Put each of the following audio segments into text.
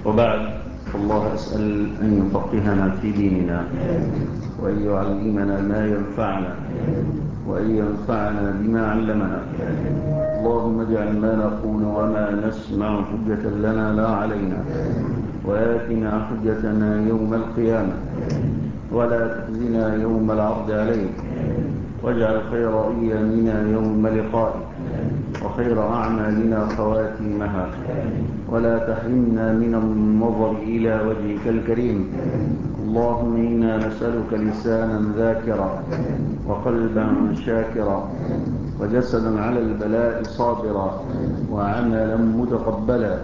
وبعد، فالله أسأل أن يفقهنا في ديننا وأن يعلمنا ما ينفعنا وأن ينفعنا بما علمنا. اللهم اجعل ما نقول وما نسمع حجة لنا لا علينا، وآتنا حجتنا يوم القيامة، ولا تخزنا يوم العرض عليك، واجعل خير أيامنا يوم لقائك، وخير أعمالنا خواتيمها، ولا تحرمنا من النظر إلى وجهك الكريم. اللهم إنا نسألك لسانا ذاكرا، وقلبا شاكرا، وجسدا على البلاء صابرا، وعملا متقبلا،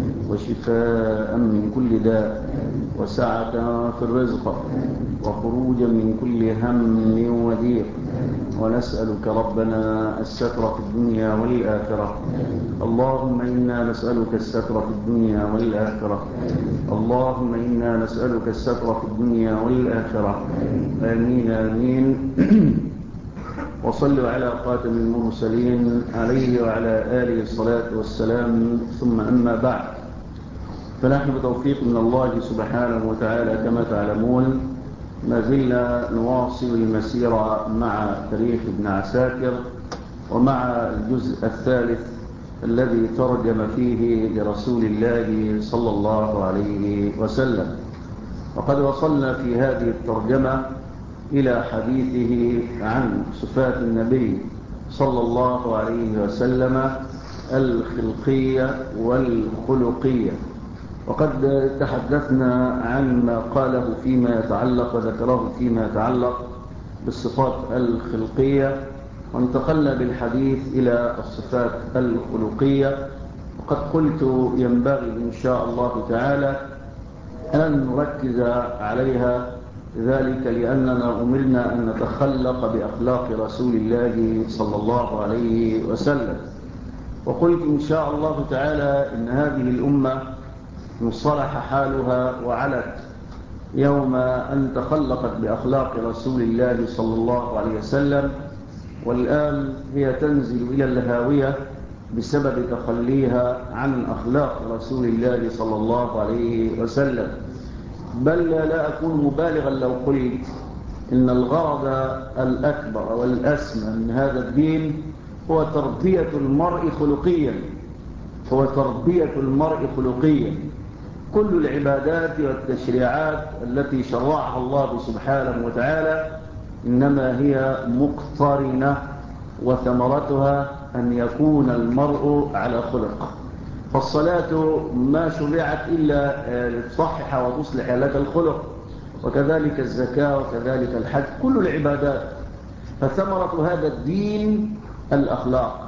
وشفاء من كل داء، وسعة في الرزق، وخروجا من كل هم وضيق. ونسألك ربنا الستر في الدنيا والآخرة. اللهم إنا نسألك الستر في الدنيا والآخرة. اللهم إنا نسألك الستر في الدنيا والآخرة. آمين آمين. وصلوا على خاتم المرسلين عليه وعلى آله الصلاة والسلام. ثم أما بعد، فنحن بتوفيق من الله سبحانه وتعالى كما تعلمون ما زلنا نواصل المسيرة مع تاريخ ابن عساكر، ومع الجزء الثالث الذي ترجم فيه لرسول الله صلى الله عليه وسلم. وقد وصلنا في هذه الترجمة إلى حديثه عن صفات النبي صلى الله عليه وسلم الخلقية والخلقية. وقد تحدثنا عن ما قاله فيما يتعلق وذكره فيما يتعلق بالصفات الخلقية، وانتقلنا بالحديث إلى الصفات الخلقية. وقد قلت ينبغي إن شاء الله تعالى أن نركز عليها، ذلك لأننا أمرنا أن نتخلق بأخلاق رسول الله صلى الله عليه وسلم. وقلت إن شاء الله تعالى إن هذه الأمة انصلح حالها وعلت يوم أن تخلقت بأخلاق رسول الله صلى الله عليه وسلم، والآن هي تنزل إلى الهاوية بسبب تخليها عن أخلاق رسول الله صلى الله عليه وسلم. بل لا أكون مبالغا لو قلت إن الغرض الأكبر والأسمى من هذا الدين هو تربية المرء خلقيا، هو تربية المرء خلقيا. كل العبادات والتشريعات التي شرعها الله سبحانه وتعالى إنما هي مقترنة، وثمرتها أن يكون المرء على خلق. فالصلاة ما شرعت إلا لتصحح وتصلح لك الخلق، وكذلك الزكاة، وكذلك الحج، كل العبادات. فثمرة هذا الدين الأخلاق.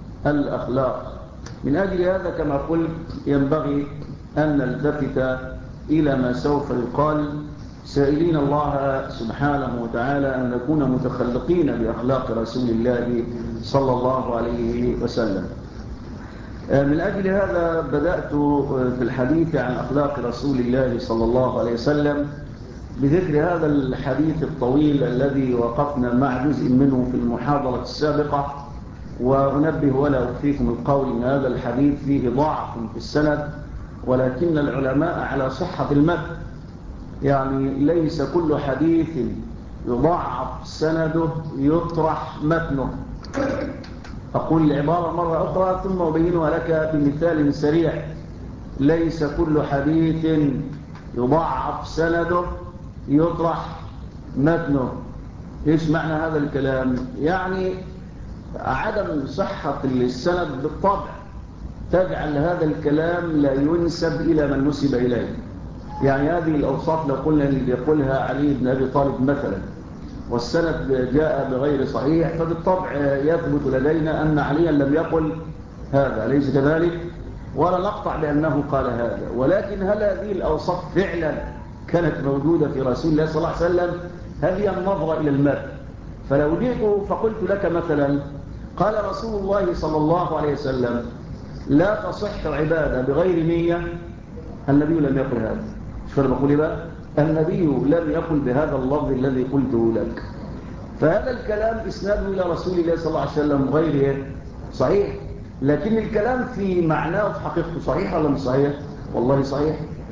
من أجل هذا كما قلت ينبغي أن نلتفت إلى ما سوف يقال، سائلين الله سبحانه وتعالى أن نكون متخلقين بأخلاق رسول الله صلى الله عليه وسلم. من أجل هذا بدأت في الحديث عن أخلاق رسول الله صلى الله عليه وسلم بذكر هذا الحديث الطويل الذي وقفنا مع جزء منه في المحاضرة السابقة. وأنبه ولا أخفيكم القول أن هذا الحديث فيه ضعف في السند، ولكن العلماء على صحة المتن، يعني ليس كل حديث يضعف سنده يطرح متنه. أقول العبارة مرة أخرى ثم أبينها لك بمثال سريع. ليس كل حديث يضعف سنده يطرح متنه. إيش معنى هذا الكلام؟ يعني عدم صحة السند بالطبع تجعل هذا الكلام لا ينسب إلى من نسب إليه. يعني هذه الأوصاف لو قلنا اللي يقولها علي بن أبي طالب مثلا، والسند جاء بغير صحيح، فبالطبع يثبت لدينا أن عليا لم يقل هذا، ليس كذلك، ولا نقطع بأنه قال هذا. ولكن هل هذه الأوصاف فعلا كانت موجودة في رسول الله صلى الله عليه وسلم؟ هذه النظرة إلى المتن. فلو جئت فقلت لك مثلا قال رسول الله صلى الله عليه وسلم لا تصح عبادة بغير نية، النبي لم يقل هذا. شو بقول إيه بقى؟ النبي لم يقل بهذا اللفظ الذي قلته لك. فهذا الكلام إسناده إلى رسول الله صلى الله عليه وسلم غير صحيح، لكن الكلام في معناه وفي حقيقته صحيح ولا مش صحيح؟ والله صحيح.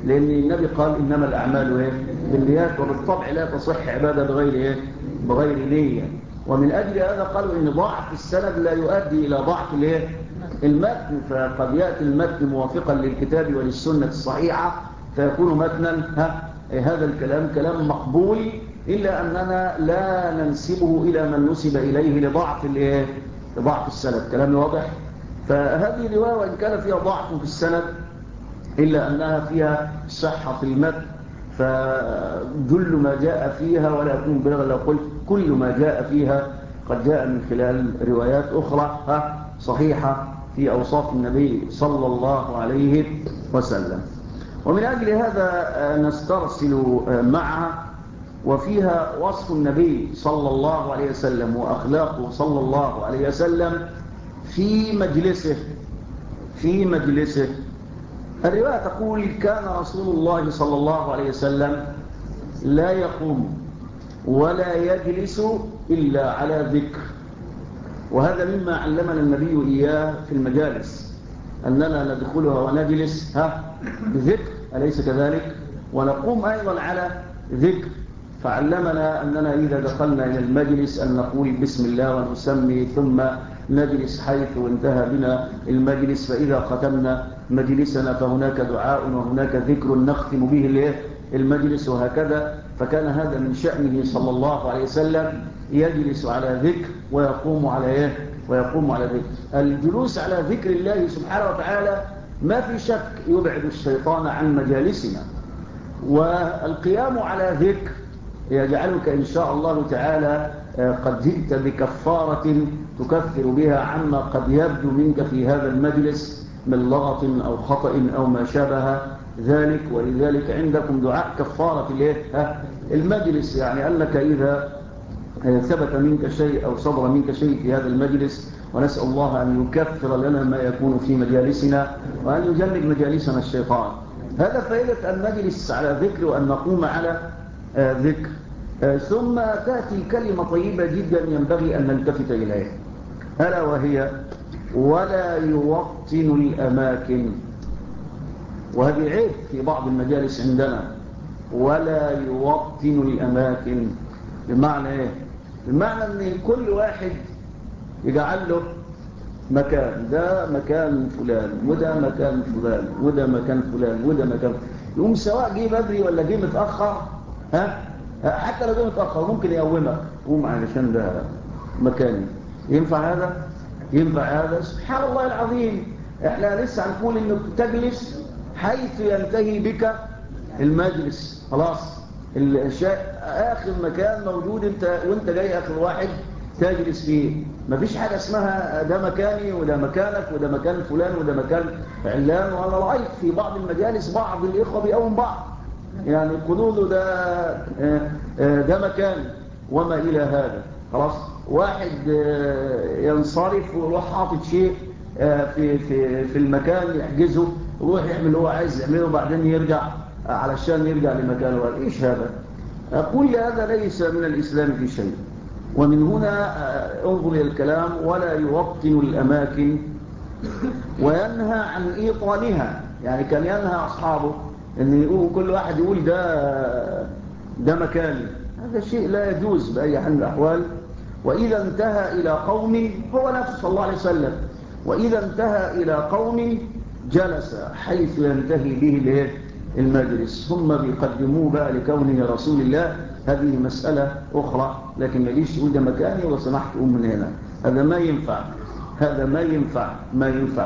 لأن النبي قال إنما الأعمال بالنيات، وبالطبع لا تصح عبادة بغير نية. ومن أجل هذا قالوا إن ضعف السند لا يؤدي إلى ضعف المتن، فقد يأتي المتن موافقا للكتاب وللسنة الصحيحة فيكون متنا هذا الكلام كلام مقبول، إلا أننا لا ننسبه إلى من نسب إليه لضعف السند. كلام واضح؟ فهذه الرواية وإن كان فيها ضعف في السند إلا أنها فيها صحة في المتن، فجل ما جاء فيها ولا يكون بلغا لو قلت كل ما جاء فيها قد جاء من خلال روايات أخرى صحيحة في أوصاف النبي صلى الله عليه وسلم. ومن أجل هذا نسترسل معها، وفيها وصف النبي صلى الله عليه وسلم وأخلاقه صلى الله عليه وسلم في مجلسه. الرواية تقول: كان رسول الله صلى الله عليه وسلم لا يقوم ولا يجلس إلا على ذكر. وهذا مما علمنا النبي إياه في المجالس، أننا ندخلها ونجلس بذكر، أليس كذلك؟ ونقوم أيضا على ذكر. فعلمنا أننا إذا دخلنا إلى المجلس أن نقول بسم الله ونسمي، ثم نجلس حيث انتهى بنا المجلس، فإذا ختمنا مجلسنا فهناك دعاء وهناك ذكر نختم به المجلس، وهكذا. فكان هذا من شأنه صلى الله عليه وسلم، يجلس على ذكر ويقوم على ذكر. الجلوس على ذكر الله سبحانه وتعالى ما في شك يبعد الشيطان عن مجالسنا، والقيام على ذكر يجعلك إن شاء الله تعالى قد جئت بكفارة تكفر بها عما قد يبدو منك في هذا المجلس من لغط أو خطأ أو ما شابه ذلك. ولذلك عندكم دعاء كفارة المجلس، يعني أنك إذا ثبت منك شيء أو صدر منك شيء في هذا المجلس، ونسأل الله أن يكفر لنا ما يكون في مجالسنا وأن يجنب مجالسنا الشيطان. هذا فائدة أن نجلس على ذكر وأن نقوم على ذكر. ثم تأتي كلمة طيبة جدا ينبغي أن نلتفت إليها، ألا وهي: ولا يوطن الأماكن. وهذه عيب في بعض المجالس عندنا، ولا يوطن الأماكن. بمعنى إيه؟ بمعنى أن كل واحد يجعل له مكان، ده مكان فلان وده مكان فلان وده مكان فلان وده مكان، يقوم سواء جه بدري ولا جه متأخر، حتى لو جه متأخر ممكن يقومك، قوم علشان ده مكاني. ينفع هذا؟ ينفع هذا؟ سبحان الله العظيم. احنا لسه هنقول انك تجلس حيث ينتهي بك المجلس، خلاص. آخر مكان موجود انت وانت جاي آخر واحد تجلس فيه. مفيش حاجة اسمها ده مكاني وده مكانك وده مكان فلان وده مكان علان. وأنا رأيت في بعض المجالس بعض الإخوة بيقوم بعض، يعني يقولوا له ده مكاني وما إلى هذا. خلاص، واحد ينصرف ويروح حاطط شيء في المكان يحجزه، ويروح يعمل اللي هو عايز يعمله، وبعدين يرجع علشان يرجع لمكانه. إيش هذا؟ أقول هذا ليس من الإسلام في شيء. ومن هنا انظر إلى الكلام: ولا يوطن الأماكن وينهى عن إيطانها. يعني كان ينهى أصحابه أن يقول كل واحد يقول ده مكاني. هذا شيء لا يجوز بأي حال من الأحوال. وإذا انتهى إلى قوم، هو نفسه صلى الله عليه وسلم، وإذا انتهى إلى قوم جلس حيث ينتهي به المجلس. ثم بيقدموه بقى لكونه رسول الله، هذه مسألة أخرى، لكن ما يجيش يقول ده مكاني وسمحت أم من هنا. هذا ما ينفع، هذا ما ينفع.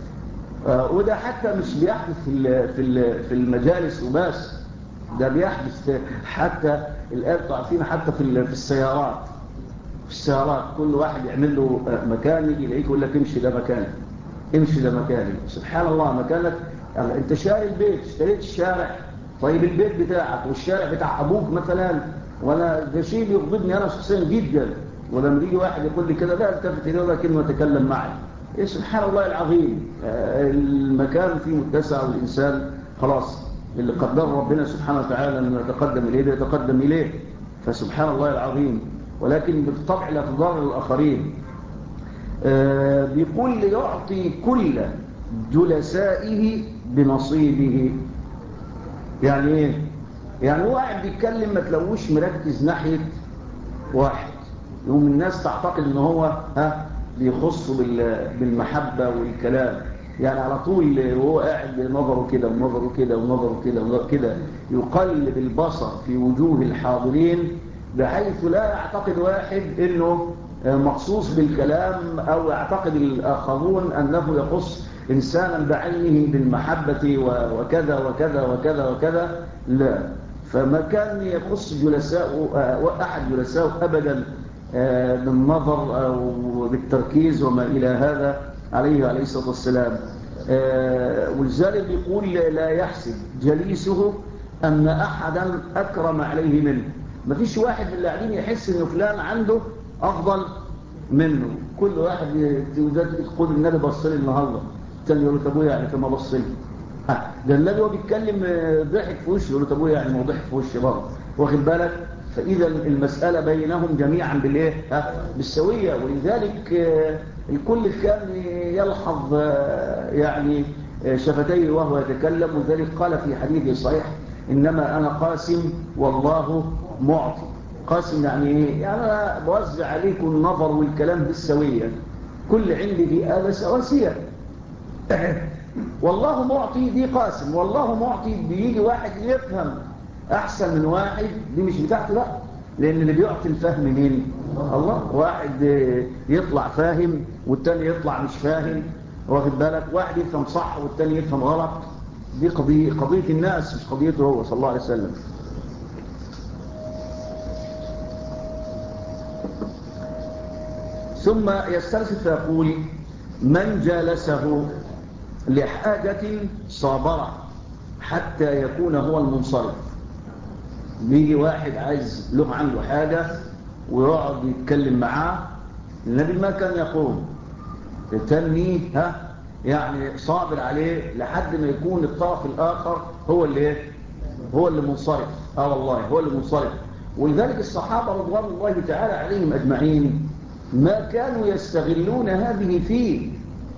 وده حتى مش بيحدث في المجالس وبس، ده بيحدث حتى الآن تعرفين حتى في السيارات. في السيارات كل واحد يعمل له مكان، يجي يلاقيك يقول لك امشي ده مكاني، امشي ده مكاني. سبحان الله، مكانك. انت شاري البيت، اشتريت الشارع، طيب البيت بتاعك والشارع بتاع ابوك مثلا، ولا ده شيء بيغضبني انا شخصيا جدا. ولما يجي واحد يقول لي كده لا التفت اليه ولا كلمه تكلم معي. إيه سبحان الله العظيم. المكان فيه متسع، والانسان خلاص اللي قدر ربنا سبحانه وتعالى انه يتقدم اليه يتقدم اليه، فسبحان الله العظيم. ولكن بالطبع لا تضر الاخرين. بيقول يعطي كل جلسائه بنصيبه. يعني ايه؟ يعني هو قاعد بيتكلم ما تلاقوش مركز ناحية واحد، يقوم الناس تعتقد ان هو بيخص بالمحبة والكلام. يعني على طول وهو قاعد نظره كده ونظره كده ونظره كده ونظره كده، يقلب البصر في وجوه الحاضرين بحيث لا يعتقد واحد انه مخصوص بالكلام، او يعتقد الاخرون انه يخص انسانا بعينه بالمحبة وكذا وكذا وكذا وكذا. لا، فما كان يخص جلساء احد جلساء ابدا بالنظر او بالتركيز وما الى هذا عليه الصلاة والسلام. ولذلك يقول لا يحسب جليسه ان احدا اكرم عليه منه. ما فيش واحد من اللي قاعدين يحس ان فلان عنده افضل منه. كل واحد يقول النبي بص لي النهارده، الثاني يقول له طب يعني كما بص لي. ده النبي هو بيتكلم ضحك في وشه، يقول له طب يعني ما هو ضحك في وشي برضه، واخد بالك؟ فاذا المساله بينهم جميعا بالايه؟ بالسويه. ولذلك الكل كان يلحظ يعني شفتيه وهو يتكلم. وذلك قال في حديث صحيح انما انا قاسم والله معطي. قاسم يعني ايه؟ يعني انا بوزع عليكم النظر والكلام بالسويه، كل عندي في آلة سواسية. والله معطي دي قاسم، والله معطي بيجي واحد يفهم احسن من واحد، دي مش بتاعته بقى، لان اللي بيعطي الفهم مين؟ الله. واحد يطلع فاهم والتاني يطلع مش فاهم، واخد بالك؟ واحد يفهم صح والتاني يفهم غلط. دي قضية الناس مش قضيته هو صلى الله عليه وسلم. ثم يسترسل فيقول من جالسه لحاجة صابرة حتى يكون هو المنصرف. بيجي واحد عايز له عنده حاجة ويقعد يتكلم معاه، النبي ما كان يقوم، التاني يعني صابر عليه لحد ما يكون الطرف الآخر هو اللي منصرف. والله هو اللي منصرف. ولذلك الصحابة رضوان الله تعالى عليهم أجمعين ما كانوا يستغلون هذه فيه.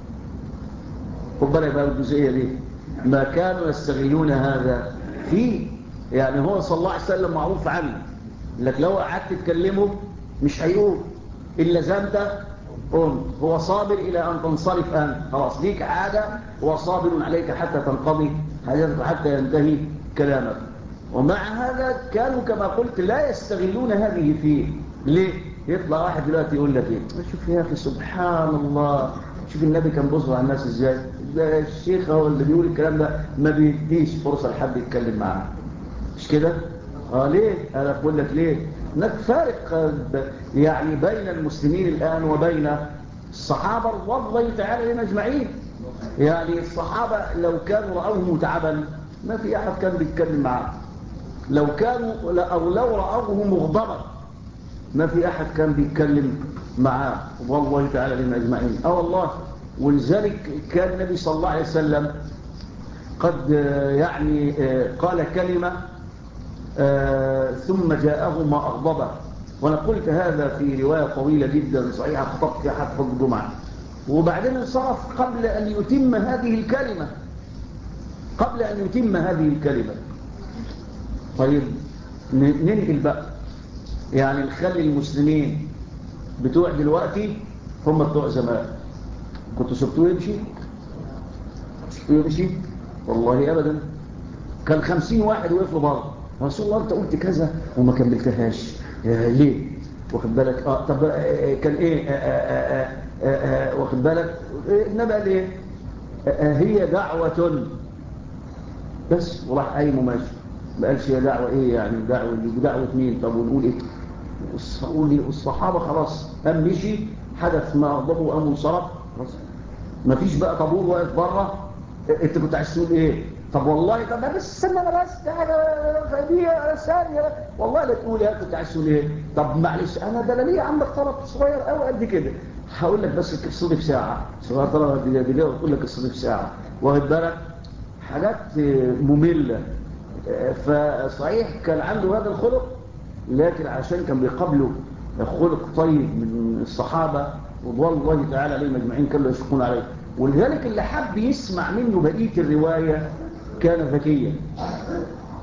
خد بالك بقى الجزئية دي، ما كانوا يستغلون هذا فيه. يعني هو صلى الله عليه وسلم معروف عنه لك لو قعدت تكلمه مش هيقول إلا زمت قمت. هو صابر إلى أن تنصرف أنت، خلاص ليك عادة، هو صابر عليك حتى تنقضي حاجتك حتى ينتهي كلامك. ومع هذا كانوا كما قلت لا يستغلون هذه فيه. ليه؟ يطلع واحد دلوقتي يقول لك ايه؟ شوف يا أخي سبحان الله، شوف النبي كان بيصبر على الناس ازاي. ده الشيخ هو اللي بيقول الكلام ده ما بيديش فرصة لحد يتكلم معاه، مش كده؟ ليه؟ أنا بقول لك ليه؟ هناك فارق يعني بين المسلمين الآن وبين الصحابة رضوان الله تعالى عليهم أجمعين. يعني الصحابة لو كانوا رأوه متعبا ما في أحد كان بيتكلم معاه، لو كانوا أو لو رأوه مغضبا ما في أحد كان بيتكلم معاه والله تعالى عليهم أجمعين. والله. ولذلك كان النبي صلى الله عليه وسلم قد يعني قال كلمة ثم جاءه ما أغضبه. وأنا قلت هذا في رواية طويلة جدا صحيحة خطبت فيها حتى الجمعة. وبعدين انصرف قبل أن يتم هذه الكلمة، قبل أن يتم هذه الكلمة. طيب ننقل بقى، يعني نخلي المسلمين بتوع دلوقتي هم بتوع زمان. كنتوا سبتوه يمشي؟ سبتوه يمشي؟ والله أبدا. كان 50 واحد وقفوا بره، رسول الله أنت قلت كذا وما كملتهاش ليه؟ واخد بالك؟ طب كان ايه؟ واخد بالك؟ النبي قال ايه؟ هي دعوة بس، وراح قايم ماشي. ما قالش هي دعوة ايه يعني، دعوة مين؟ طب ونقول ايه؟ الصحابة خلاص قام مشي، حدث ما أغضبه وقام انصرف، خلاص ما فيش بقى طابور واقف بره. انت كنت عايز تقول ايه؟ طب والله طب بس استنى انا بس ده حاجه دي ثانيه والله لا تقول يا كنت عايز تقول ايه. طب معلش انا ده ليه عندك طلب صغير قوي قد كده، هقول لك بس قصتي في ساعه صغير، طلب قد كده وتقول لك قصتي في ساعه، واخد بالك؟ حاجات ممله. فصحيح كان عنده هذا الخلق، لكن عشان كان بيقابله خلق طيب من الصحابه رضوان الله تعالى عليهم اجمعين كانوا يشكون عليه. ولذلك اللي حب يسمع منه بقيه الروايه كان ذكيا،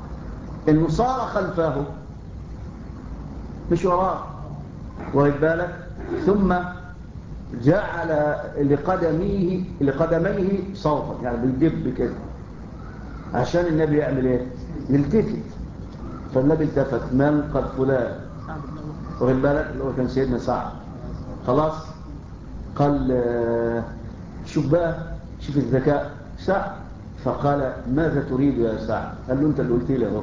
إنه صار خلفه مش وراه، واخد بالك؟ ثم جعل لقدميه صوتا، يعني بيدب كده عشان النبي يعمل ايه؟ يلتفت. فالنبي التفت، من قد فلان، واخد بالك؟ اللي هو كان سيدنا سعد. خلاص قال شوف بقى، شوف الذكاء سعد. فقال ماذا تريد يا سعد؟ قال له انت اللي قلت لي اهو.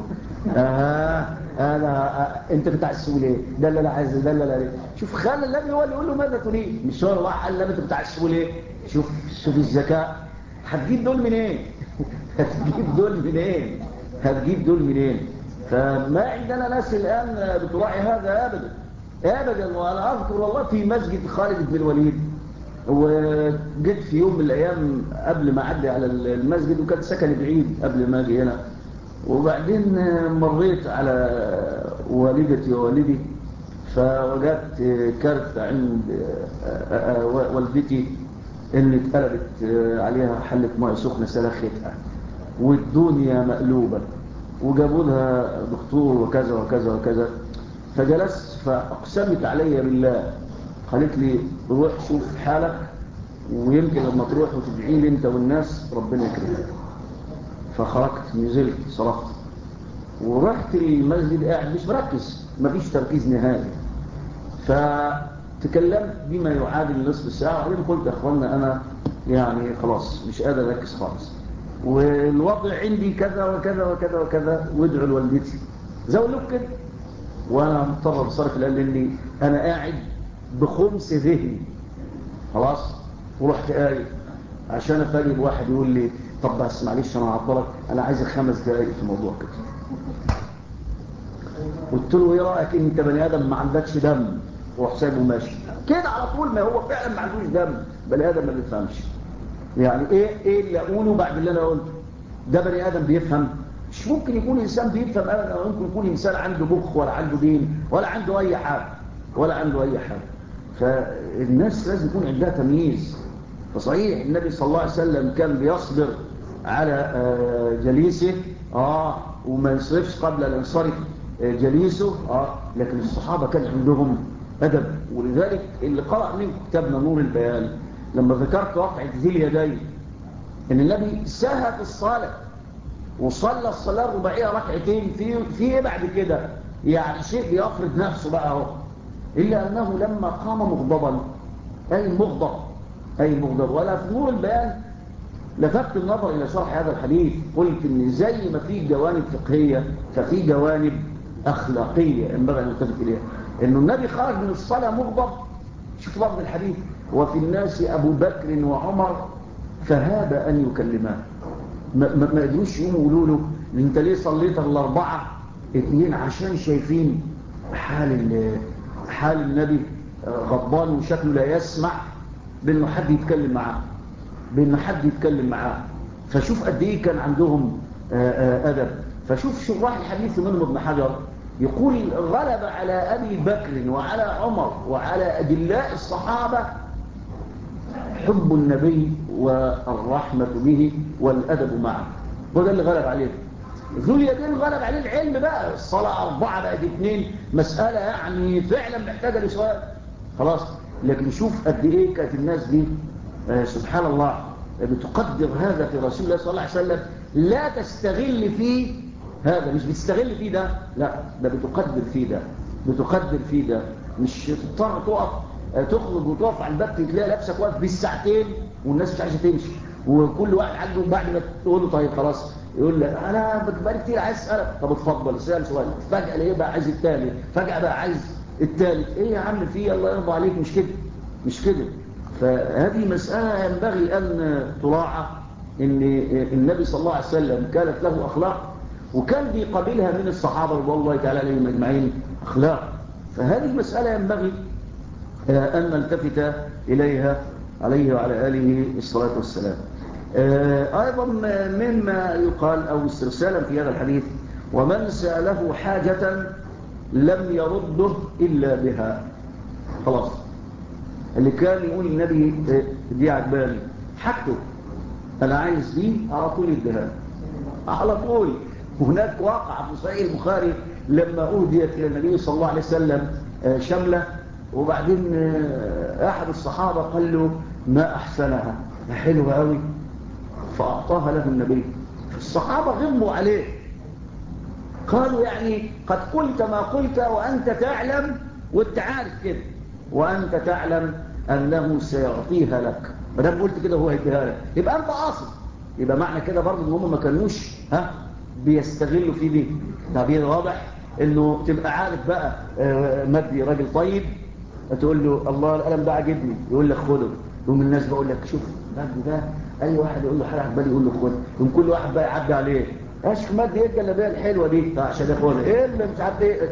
انت بتاع السؤال ايه؟ ده اللي انا عايز، ده اللي انا. شوف خلى النبي هو اللي يقول له ماذا تريد، مش هو اللي راح قال له انت بتاع السؤال ايه. شوف الذكاء. هتجيب دول منين؟ هتجيب دول منين؟ هتجيب دول منين؟ فما عندنا ناس الان بتراعي هذا ابدا ابدا. وانا اذكر والله في مسجد خالد بن الوليد، وجيت في يوم من الايام قبل ما اعدي على المسجد، وكان سكني بعيد قبل ما اجي هنا، وبعدين مريت على والدتي ووالدي، فوجدت كارت عند والدتي ان اتقلبت عليها حلة ماء سخنة سلختها والدنيا مقلوبة، وجابوا لها دكتور وكذا وكذا وكذا. فجلست فاقسمت علي بالله، قالت لي روح شوف حالك، ويمكن لما تروح وتدعي لي انت والناس ربنا يكرمك. فخرجت نزلت صرفت ورحت المسجد، قاعد مش مركز، مفيش تركيز نهائي. فتكلمت بما يعادل نصف ساعة، وبعدين قلت يا اخوانا انا يعني خلاص مش قادر اركز خالص، والوضع عندي كذا وكذا وكذا وكذا، وادعوا لوالدتي زولوك كده. وانا مضطر بصرف الان لاني انا قاعد بخمس ذهني خلاص. ورحت قايل عشان افاجئ بواحد يقول لي طب بس معلش انا هعطلك، انا عايز 5 دقايق في الموضوع كده. قلت له ايه رايك انت بني ادم ما عندكش دم؟ وحسابه ماشي كده على طول، ما هو فعلا ما عندوش دم، بني ادم ما بيفهمش. يعني ايه اللي اقوله بعد اللي انا قلته؟ ده بني ادم بيفهم؟ مش ممكن يكون انسان بيفهم ابدا، ممكن يكون انسان عنده مخ ولا عنده دين ولا عنده اي حاجه ولا عنده اي حاجه. فالناس لازم يكون عندها تمييز. فصحيح النبي صلى الله عليه وسلم كان بيصبر على جليسه وما ينصرفش قبل ان ينصرف جليسه لكن الصحابه كان عندهم ادب. ولذلك اللي قرأ منكم كتابنا نور البيان لما ذكرت وقعة ذي اليدين ان النبي سهى في الصلاه وصلى الصلاه الرباعيه ركعتين في ايه بعد كده؟ يعني شيء بيفرض نفسه بقى اهو. الا انه لما قام مغضبا اي مغضب. ولا في نور البيان لفت النظر الى شرح هذا الحديث، قلت ان زي ما في جوانب فقهيه ففي جوانب اخلاقيه ينبغي ان نلتفت اليها. انه النبي خرج من الصلاه مغضب، شوف لفظ الحديث: وفي الناس ابو بكر وعمر فهاب ان يكلمان. ما قدروش يقوموا يقولوا له انت ليه صليت الاربعه اثنين؟ عشان شايفين حال النبي غضبان وشكله لا يسمح بانه حد يتكلم معاه. فشوف قد ايه كان عندهم ادب. فشوف شراح الحديث منهم ابن حجر يقول غلب على ابي بكر وعلى عمر وعلى اجلاء الصحابه حب النبي والرحمه به والادب معه، وده اللي غلب عليه. ذو اليدين غلب عليه العلم بقى، الصلاه 4 بقت 2، مساله يعني فعلا محتاجه لسؤال خلاص. لكن شوف قد ايه كانت الناس دي سبحان الله بتقدر هذا في رسول الله صلى الله عليه وسلم. لا تستغل فيه هذا، مش بتستغل فيه ده، لا ده بتقدر فيه ده. مش تضطر تقف تخرج وتقف على الباب تلاقي نفسك واقف بالساعتين والناس مش عايزه تمشي، وكل واحد عنده بعد ما تقول له طيب خلاص يقول لك انا بقالي كتير عايز اسالك. طب اتفضل اسال سؤال. فجاه ليه بقى عايز الثاني، فجاه بقى عايز الثالث. ايه يا عم في الله يرضى عليك؟ مش كده. فهذه مسألة ينبغي أن تراعى. إن النبي صلى الله عليه وسلم كانت له أخلاق، وكان بيقابلها من الصحابة رضي الله تعالى عليهم أجمعين أخلاق. فهذه مسألة ينبغي أن نلتفت إليها عليه وعلى آله الصلاة والسلام. أيضا مما يقال أو استرسالا في هذا الحديث: ومن سأله حاجة لم يرده إلا بها. خلاص، اللي كان يقول النبي دي عجباني حاجته، انا عايز دي على طول يديها على طول. وهناك واقع في صحيح البخاري لما أهديت إلى النبي صلى الله عليه وسلم شملة، وبعدين أحد الصحابة قال له ما أحسنها، حلوة قوي، فأعطاها له النبي. الصحابة غموا عليه، قالوا يعني قد قلت ما قلت وأنت تعلم، وانت عارف كده، وأنت تعلم أنه سيعطيها لك، ما دام قلت كده هو هيديها لك، يبقى أنت قاصد. يبقى معنى كده برضه ان هم ما كانوش بيستغلوا فيه دي. تعبير واضح انه تبقى عارف بقى مدي راجل طيب، تقول له الله القلم ده عجبني، يقول لك خده. يوم الناس بقول لك شوف مدي ده، اي واحد يقول له حاجه عجباني يقول له خده، يوم كل واحد بقى يعدي عليه اشك مدي ايه الجلابيه الحلوه دي عشان ياخدها، ايه اللي مش عارف ايه.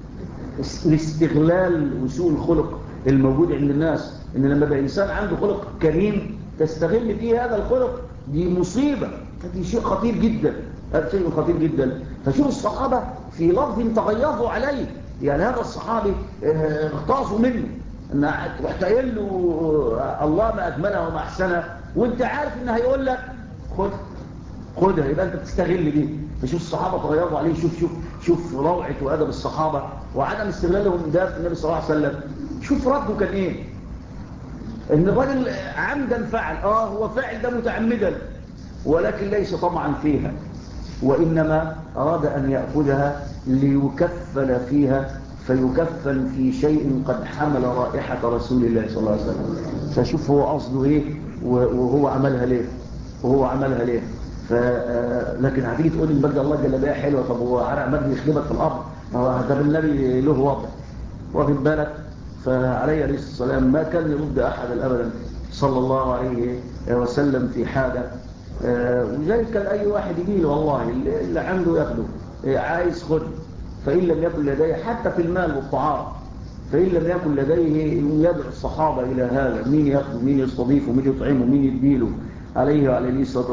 الاستغلال وسوء الخلق الموجود عند الناس، ان لما بقى انسان عنده خلق كريم تستغل فيه هذا الخلق، دي مصيبه، دي شيء خطير جدا، هذا شيء خطير جدا. فشوف الصحابه في لفظ تغيظوا عليه، يعني هذا الصحابي اغتاظوا منه، ان رحت قايل له الله ما اجملها وما احسنها، وانت عارف ان هيقول لك خدها، يبقى انت بتستغل دي. فشوف الصحابه تغيظوا عليه، شوف روعه وادب الصحابه وعدم استغلالهم ده في النبي صلى الله عليه وسلم. شوف رده كان ايه، ان الراجل عمدا فعل، هو فعل ده متعمدا، ولكن ليس طمعا فيها، وانما اراد ان ياخذها ليكفل فيها، فيكفن في شيء قد حمل رائحه رسول الله صلى الله عليه وسلم. فشوف هو قصده ايه وهو عملها ليه. لكن هتيجي تقول لي بدل الله جلابيه حلوه، طب هو عرق مجدي يخدمك في الارض؟ ده بالنبي له وضع، واخد بالك؟ فعليه السلام ما كان يرد احدا ابدا صلى الله عليه وسلم في حاجه، وذلك كان اي واحد يجي له والله اللي عنده ياخده، عايز خد، فان لم يكن لديه حتى في المال والطعام، فان لم يكن لديه يدعو الصحابه الى هذا، مين ياخده، مين يستضيفه، مين يطعمه، مين يديله، عليه الصلاه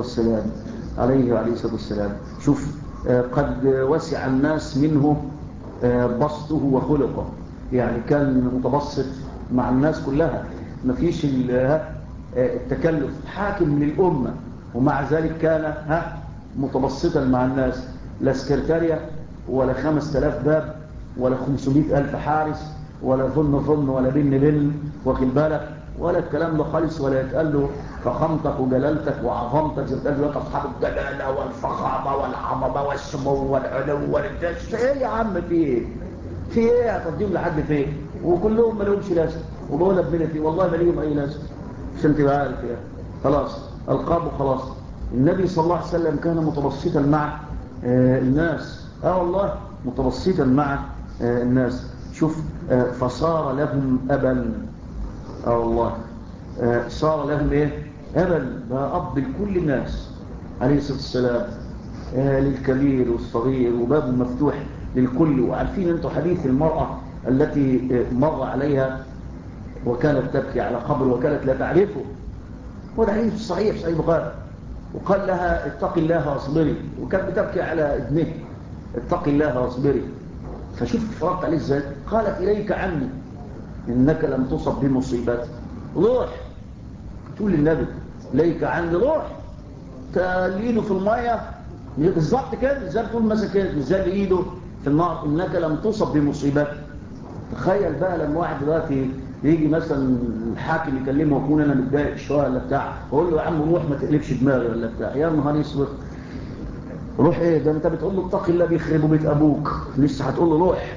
والسلام. شوف قد وسع الناس منه بسطه وخلقه، يعني كان متبسط مع الناس كلها، مفيش التكلف، حاكم للأمة، ومع ذلك كان متبسطا مع الناس، لا سكرتارية ولا 5000 باب ولا 500,000 حارس ولا ظن ولا بن واخد بالك، ولا الكلام ده خالص، ولا يتقال له فخامتك وجلالتك وعظمتك، يتقال له اصحاب الجلاله والفخامه والعظمه والسمو والعلو والجش. ايه يا عم في ايه هتديهم لحد فين؟ وكلهم ما لهمش لازمه، وبقول لك بنتي والله ما ليهم اي لازمه، عشان تبقى عارف يعني. خلاص القاب وخلاص. النبي صلى الله عليه وسلم كان متبسطا مع الناس، والله متبسطا مع الناس. شوف فصار لهم أبا، والله صار لهم ايه؟ أبا، بقى أب لكل الناس عليه الصلاة والسلام، للكبير والصغير، وبابه مفتوح للكل. وعارفين انتوا حديث المرأة التي مر عليها وكانت تبكي على قبر وكانت لا تعرفه، وده حديث صحيح البخاري، وقال لها اتقي الله واصبري، وكانت بتبكي على ابنه، اتقي الله واصبري. فشوف فرضت عليه ازاي، قالت إليك عني إنك لم تصب بمصيبتي، روح تقول للنبي إليك عني، روح تليده في المية بالظبط كده، ازاي بتقول مثلا كده، ازاي ايده في النار، انك لم تصب بمصيبتي. تخيل بقى لما واحد دلوقتي يجي مثلا الحاكم يكلمه ويكون انا متضايق شويه ولا بتاع، اقول له يا عم روح ما تقلبش دماغي ولا بتاع، يا نهار اسود، روح ايه ده؟ انت بتقول له اتقي الله بيخرب بيت ابوك، لسه هتقول له روح؟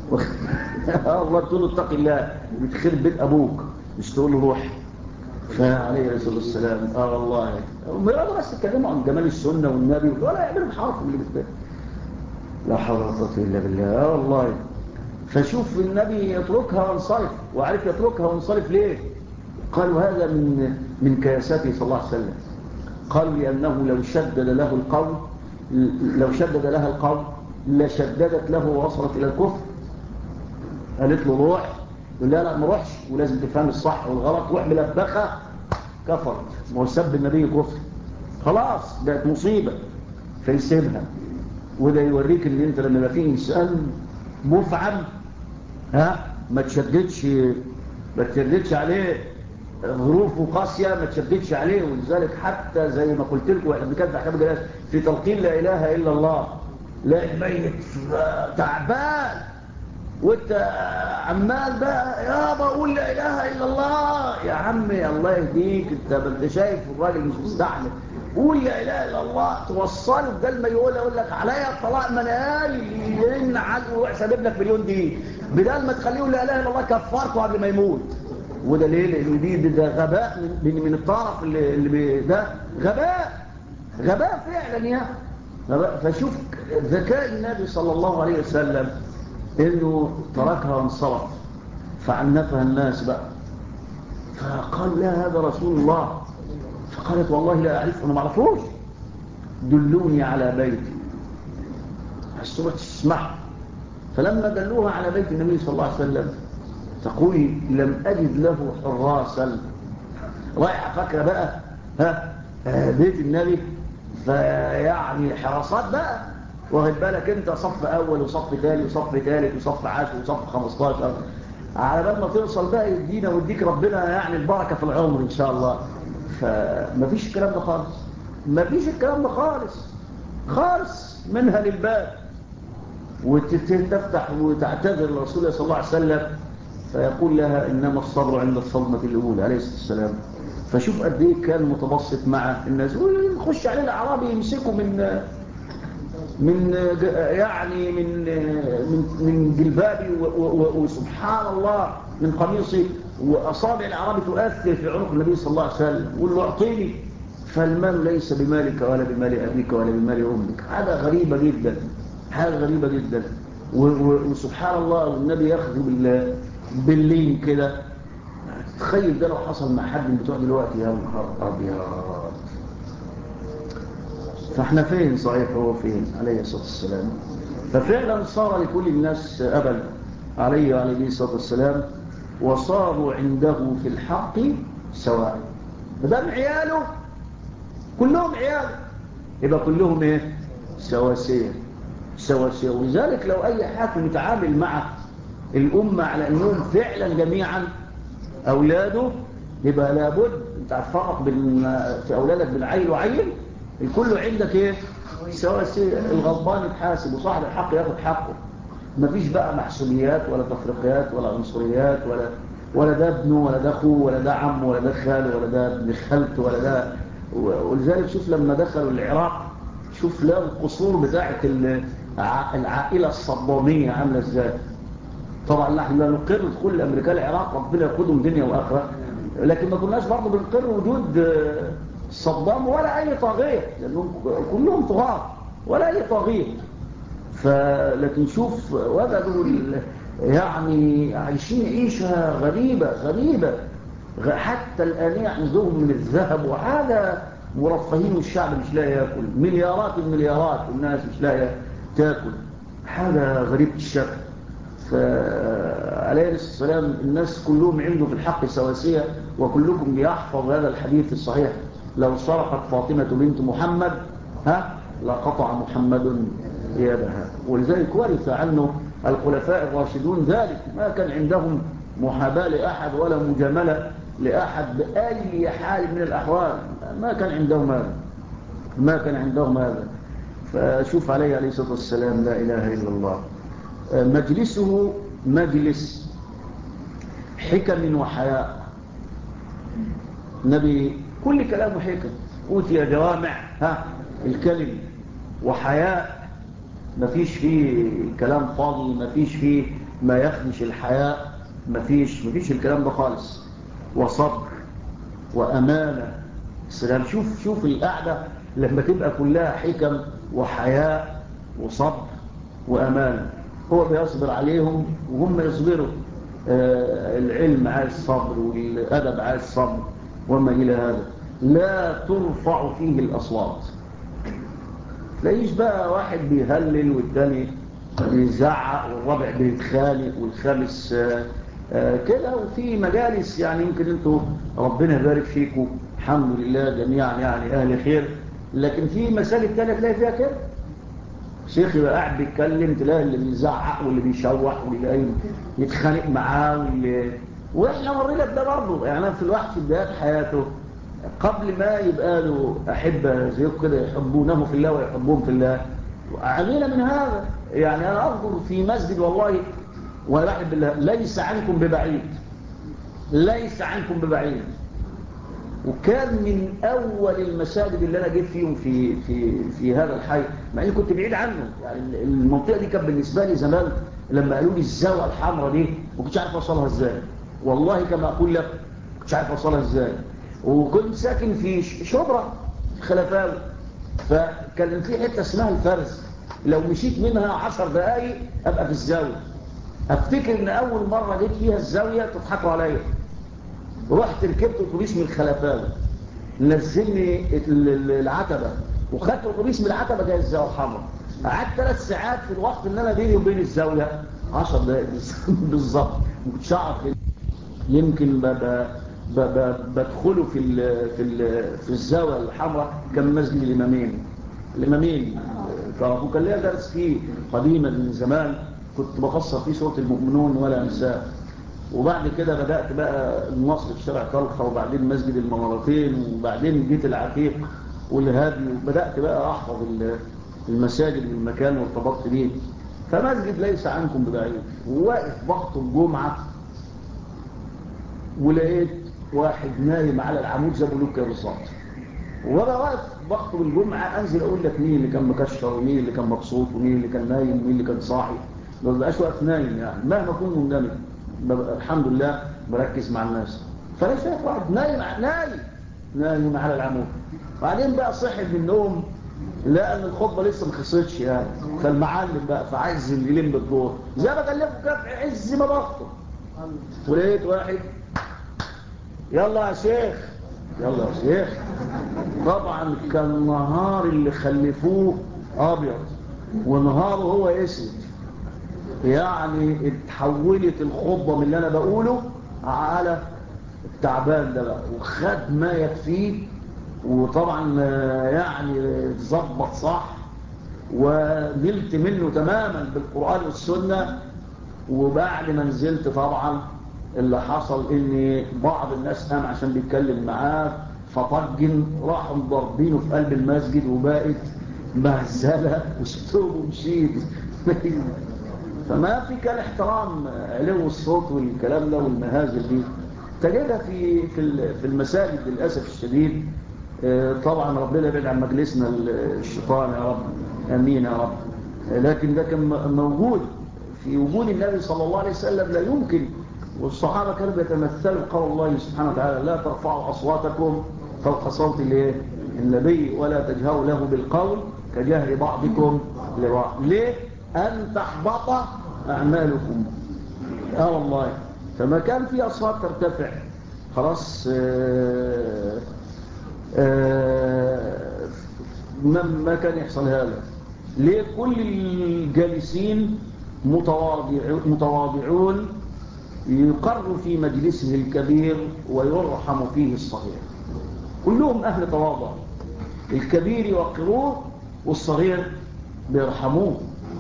الله تقول له اتقي الله بتخرب بيت ابوك، مش تقول له روح. فعليه الصلاه والسلام والله هم يقعدوا بس يتكلموا عن جمال السنه والنبي ولا يعملوا الحرف اللي بتبقى، لا حول ولا قوه الا بالله والله. فشوف النبي يتركها وانصرف، وعرف يتركها وانصرف ليه؟ قالوا هذا من كياساته صلى الله عليه وسلم، قالوا لأنه لو شدد لها القول لشددت له ووصلت إلى الكفر. قالت له روح، يقول لا ما روحش، ولازم تفهم الصح والغلط، روح ملبخة، كفرت، وسب النبي كفر، خلاص بقت مصيبة، فيسيبها. وده يوريك ان انت لما فيه انسان مفعم ما تشددش عليه، ظروفه قاسية ما تشددش عليه. ولذلك حتى زي ما قلت لكم احنا بنتكلم في احكام الجنائز في تلقين لا اله الا الله، لا الميت تعبان وانت عمال بقى يابا قول لا اله الا الله. يا عمي الله يهديك، انت شايف الراجل مش مستحمل، قول لا اله الا الله. توصله بدل ما يقول لك عليا الطلاق ما انا قايل ينعل ويحسب لك مليون دي، بدل ما تخليه لا اله الا الله كفرته قبل ما يموت. وده ليه؟ لان ده غباء من الطرف اللي ده غباء فعلا يا غباء. فشوف ذكاء النبي صلى الله عليه وسلم انه تركها وانصرف فعنفها الناس بقى، فقال لا هذا رسول الله. فقالت والله لا اعرفه، انا ما اعرفوش، دلوني على بيتي. السورة تسمع. فلما دلوها على بيت النبي صلى الله عليه وسلم تقول لم اجد له حراسا. رايحه فاكره بقى بيت النبي فيعني حراسات بقى، واخد بالك انت صف اول وصف ثاني وصف ثالث وصف 10 وصف 15 على بال ما توصل بقى يدينا ويديك ربنا يعني البركه في العمر ان شاء الله. فمفيش الكلام ده خالص، مفيش الكلام ده خالص منها للباب. وتفتح وتعتذر لرسول الله صلى الله عليه وسلم فيقول لها انما الصبر عند الصدمه الاولى عليه الصلاه والسلام. فشوف قد ايه كان متبسط مع الناس. ويخش عليه الاعرابي يمسكه يعني من جلبابي وسبحان الله من قميصي، واصابع الاعرابي تؤثر في عنق النبي صلى الله عليه وسلم يقول له اعطيني، فالمال ليس بمالك ولا بمال ابيك ولا بمال امك. حاجه غريبه جدا وسبحان الله. والنبي ياخذ باللين كده. تخيل ده لو حصل مع حد من بتوع دلوقتي يا نهار ابيض. فاحنا فين صحيح؟ هو فين عليه الصلاة والسلام؟ ففعلا صار لكل الناس أبا عليه الصلاة والسلام، وصاروا عنده في الحق سواء. فدام عياله كلهم عياله يبقى كلهم ايه؟ سواسية. ولذلك لو أي حاكم يتعامل مع الأمة على أنهم فعلا جميعا أولاده يبقى لابد انت هتفرق في أولادك بالعيل وعيل. الكل عندك ايه؟ سواسية. الغضبان يتحاسب وصاحب الحق ياخد حقه. مفيش بقى محسوبيات ولا تفرقيات ولا عنصريات ولا ده ابنه ولا ده اخوه ولا ده عمه ولا ده خاله ولا ده ابن خالته ولا ده. ولذلك شوف لما دخلوا العراق شوف لا القصور بتاعت العائلة الصدامية عاملة ازاي. طبعا نحن لا نقر دخول الامريكان العراق، ربنا ياخدهم دنيا واخره، لكن ما كناش برضه بنقر وجود صدام ولا اي طاغية، لانهم كلهم طغاة ولا اي طاغية. لكن شوف وجدوا يعني عايشين عيشة غريبة حتى الآنية عندهم من الذهب وحاجة مرفهين، والشعب مش لاقي ياكل. مليارات والناس مش لاقي تاكل. حاجة غريبة الشكل. فعليه السلام الناس كلهم عنده في الحق سواسية، وكلكم بيحفظ هذا الحديث الصحيح: لو سرقت فاطمة بنت محمد لقطع محمد يدها. ولذلك ورث عنه الخلفاء الراشدون ذلك، ما كان عندهم محاباة لأحد ولا مجاملة لأحد بأي حال من الأحوال. ما كان عندهم هذا. فشوف عليه الصلاة والسلام لا إله إلا الله. مجلسه مجلس حكم وحياء. النبي كل كلامه حكم، أوتي جوامع الكلم، وحياء ما فيش فيه كلام فاضي، ما فيش فيه ما يخدش الحياء، ما فيش الكلام ده خالص. وصبر وأمانة. السلام. شوف القعدة لما تبقى كلها حكم وحياء وصبر وأمانة. هو بيصبر عليهم وهم يصبروا. العلم عايز صبر والأدب عايز صبر وما إلى هذا. لا ترفع فيه الأصوات. تلاقيش بقى واحد بيهلل والتاني بيزعق والرابع بيتخانق والخامس كده. وفي مجالس يعني يمكن انتوا ربنا يبارك فيكم الحمد لله جميعا يعني أهل خير، لكن في مساجد تانية تلاقي فيها كده شيخ يبقى قاعد بيتكلم تلاقي اللي بيزعق واللي بيشوح واللي يتخانق معاه واحنا مرينا بده برضه. يعني في الواحد في بدايات حياته قبل ما يبقى له أحبة زي كده يحبونه في الله ويحبون في الله، عمينا من هذا. يعني أنا أنظر في مسجد والله ولحب بالله ليس عنكم ببعيد، ليس عنكم ببعيد، وكان من أول المساجد اللي أنا جيت فيهم في هذا الحي، مع أني كنت بعيد عنه. يعني المنطقة دي كانت بالنسبة لي زمان لما قالوا لي الزاوية الحمراء دي ما كنتش عارف أوصلها إزاي، والله كما أقول لك ما كنتش عارف أوصلها إزاي. وكنت ساكن في شبرا خلفاوي، فكان في حتة اسمها الفرز، لو مشيت منها 10 دقايق أبقى في الزاوية. أفتكر إن أول مرة جيت فيها الزاوية تضحكوا عليا، رحت ركبت اتوبيس من الخلفاوي نزلني العتبة، وخدت اتوبيس من العتبة جاي الزاوية الحمراء. قعدت 3 ساعات في الوقت اللي أنا بيني وبين الزاوية 10 دقايق بالظبط. ما كنتش أعرف يمكن بدخله في الزاوية الحمراء كان مسجد الإمامين وكان ليا درس فيه قديما من زمان، كنت بفسر فيه سورة المؤمنون ولا أنساه. وبعد كده بدأت بقى النصر في شارع طلخة، وبعدين مسجد المنارتين، وبعدين جيت العتيق والهادي، وبدأت بقى أحفظ المساجد والمكان وارتبطت بيه. فمسجد ليس عنكم ببعيد، وواقف بخطب الجمعة ولقيت واحد نايم على العمود زي ابو لوكا بالظبط. وانا واقف بخطب الجمعه انزل اقول لك مين اللي كان مكشر ومين اللي كان مبسوط ومين اللي كان نايم ومين اللي كان صاحي. ما ببقاش واقف نايم، يعني مهما اكون مندمج ببقى الحمد لله بركز مع الناس. فانا شايف واحد نايم على العمود. بعدين بقى صحي من النوم لقى ان الخطبه لسه ما خلصتش، يعني فالمعلم بقى فعايز يلم الدور زي ما كلفه كف عز ما بخطب. ولقيت واحد يلا يا شيخ، يلا يا شيخ. طبعا كان نهار اللي خلفوه ابيض ونهاره هو اسود، يعني اتحولت الخطبه من اللي انا بقوله على التعبان ده بقى، وخد ما يكفيه. وطبعا يعني اتظبط صح ونلت منه تماما بالقرآن والسنة. وبعد ما نزلت طبعا اللي حصل ان بعض الناس قام عشان بيتكلم معاه فطجن، راحوا ضاربينه في قلب المسجد وبقت مهزله وسبتوه ومشيت. فما في كان احترام علو الصوت والكلام ده والمهازل دي تجدها في المساجد للاسف الشديد. طبعا ربنا يبعد عن مجلسنا الشيطان يا رب، امين يا رب. لكن ده كان موجود في وجود النبي صلى الله عليه وسلم لا يمكن. والصحابة كانوا بيتمثلوا قول الله سبحانه وتعالى لا ترفعوا أصواتكم فوق صوت النبي ولا تجهروا له بالقول كجهر بعضكم لبعض. ليه؟ أن تحبط أعمالكم. والله فما كان في أصوات ترتفع خلاص. ما كان يحصل هذا. ليه؟ كل الجالسين متواضعون يقر في مجلسه الكبير ويرحم فيه الصغير. كلهم أهل تواضع، الكبير يوقروه والصغير بيرحموه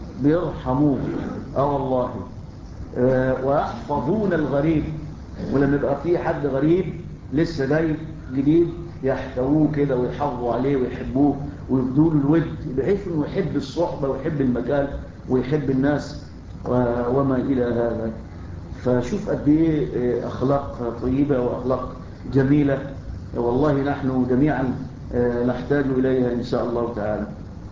والله. ويحفظون الغريب، ولما يبقى فيه حد غريب لسه جاي جديد يحتووه كده ويحافظوا عليه ويحبوه ويبدوا له الود بحيث انه يحب الصحبة ويحب المكان ويحب الناس وما إلى هذا. فشوف قد ايه أخلاق طيبة وأخلاق جميلة، والله نحن جميعا نحتاج إليها إن شاء الله تعالى.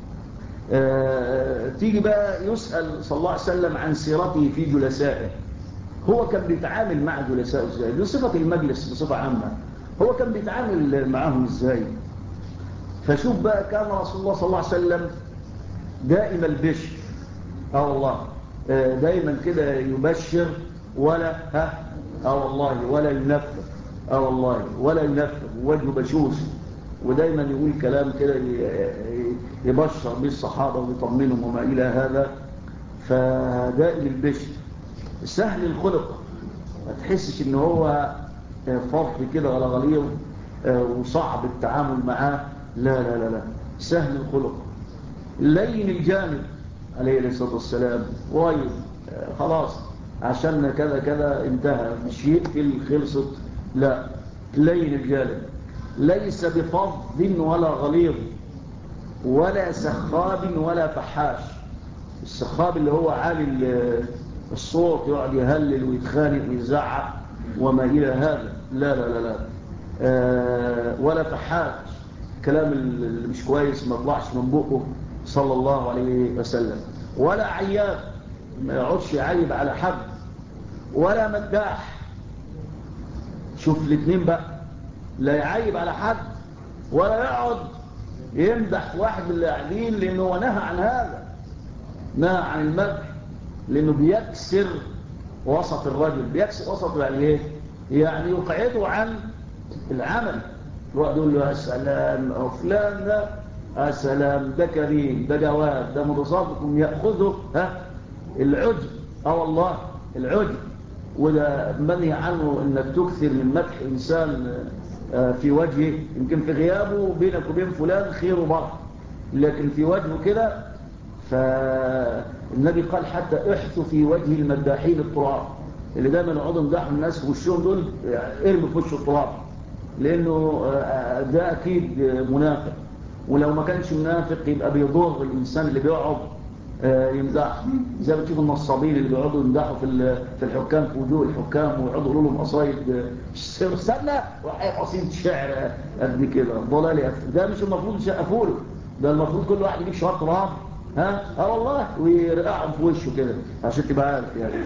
تيجي بقى يسأل صلى الله عليه وسلم عن سيرته في جلسائه. هو كان بيتعامل مع جلسائه ازاي؟ دي صفة المجلس بصفة عامة، هو كان بيتعامل معهم ازاي؟ فشوف بقى كان رسول الله صلى الله عليه وسلم دائما البشر، والله دائما كده يبشر ولا والله ولا ينفر، والله ولا ينفر، وجهه بشوش، ودايما يقول كلام كده يبشر به الصحابة ويطمنهم وما إلى هذا. فدائم البشر سهل الخلق، ما تحسش ان هو فرط كده ولا غليظ وصعب التعامل معاه، لا لا لا لا، سهل الخلق لين الجانب عليه الصلاة والسلام. وايد خلاص عشان كذا كذا انتهى، مش يقتل خلصت، لا، لين الجانب، ليس بفظ ولا غليظ. ولا سخاب ولا فحاش. السخاب اللي هو عالي الصوت يقعد يهلل ويتخانق ويزعق وما إلى هذا، لا لا لا لا. ولا فحاش، كلام اللي مش كويس ما طلعش من بقه صلى الله عليه وسلم. ولا عياب، ما يقعدش يعيب على حد. ولا مداح. شوف الاثنين بقى، لا يعيب على حد ولا يقعد يمدح في واحد من اللي قاعدين، لأنه هو نهى عن هذا، نهى عن المدح، لأنه بيكسر وسط الرجل. بيكسر وسط يعني ايه؟ يعني يقعده عن العمل. يقعد يقول له يا سلام فلان ده، يا سلام ده كريم، ده جواد، ده متصدق، يأخذه العجب. والله العجب. وده منهي عنه انك تكثر من مدح انسان في وجهه. يمكن في غيابه بينك وبين فلان خير وبركه، لكن في وجهه كده. فالنبي قال حتى احثوا في وجه المداحين التراب، اللي دايما يقعدوا يمدحوا الناس في وشهم دول، ارمي في وشه التراب، لانه ده اكيد منافق. ولو ما كانش منافق يبقى بيضر الانسان اللي بيقعد يمدح. زي ما تشوفوا النصابين اللي بيقعدوا يمدحوا في الحكام، في وجوه الحكام، ويقعدوا يقولوا لهم قصايد استنى قصيده شعر قد كده ضلالي. ده مش المفروض يسقفوا له، ده المفروض كل واحد يجيب شويه تراب والله ويرقعهم في وشه كده عشان تبقى عارف يعني.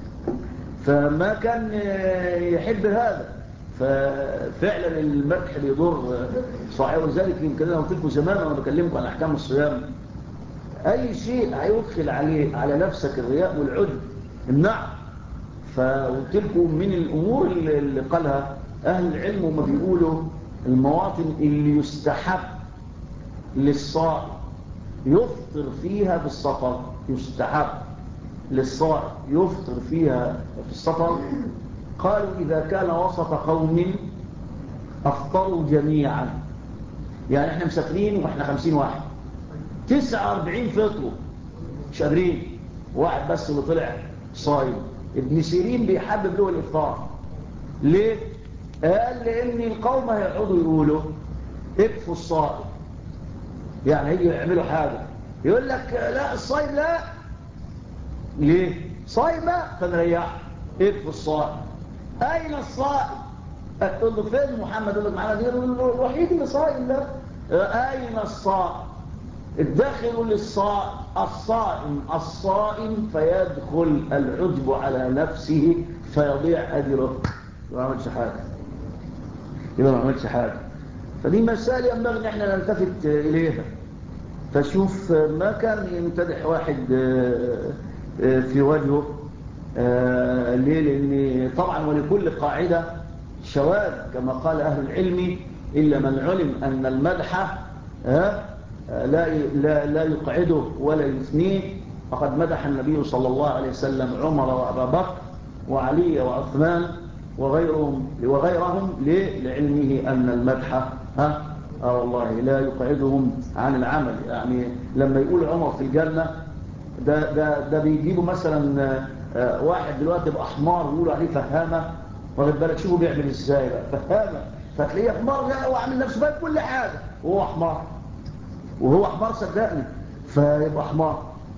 فما كان يحب هذا. ففعلا المدح بيضر صحيح. وذلك يمكن انا قلت لكم زمان وانا بكلمكم عن احكام الصيام، اي شيء هيدخل على نفسك الرياء والعجب امنعه. فقلت لكم من الامور اللي قالها اهل العلم، وما بيقولوا المواطن اللي يستحب للصائم يفطر فيها بالسفر، يستحب للصائم يفطر فيها في السفر. قالوا إذا كان وسط قوم أفطروا جميعا، يعني احنا مسافرين واحنا 50 واحد، 49 فطروا مش قادرين، واحد بس اللي طلع صايم. ابن سيرين بيحبب له الإفطار. ليه؟ قال لأن القوم هيقعدوا يقولوا اكفوا الصائم، يعني هيجي يعملوا حاجة يقول لك لا الصائم لا. ليه؟ صائم بقى فنريح، اكفوا الصائم. أين الصائم؟ تقول له فين محمد؟ يقول لك معنا دي الوحيد اللي صائم ده. أين الصائم؟ الداخل للصائم، الصائم فيدخل العجب على نفسه فيضيع أجره، ما عملش حاجة، يبقى ما عملش حاجة. فدي مسائل ينبغي ان احنا نلتفت إليها. فشوف ما كان يمتدح واحد في وجهه. ليه؟ لأن طبعا ولكل قاعدة شواذ كما قال أهل العلم، إلا من علم أن المدح لا يقعده ولا يثنيه. فقد مدح النبي صلى الله عليه وسلم عمر وأبا بكر وعلي وعثمان وغيرهم لعلمه أن المدح والله لا يقعدهم عن العمل. يعني لما يقول عمر في الجنة، ده بيجيبوا مثلا واحد دلوقتي بأحمار يقولوا عليه فهامة، واخد بالك شوفوا بيعمل ازاي بقى فهامة، فتلاقيه حمار ده وعامل نفسه بقى كل حاجة وهو حمار، وهو حمار صدقني فيبقى حمار.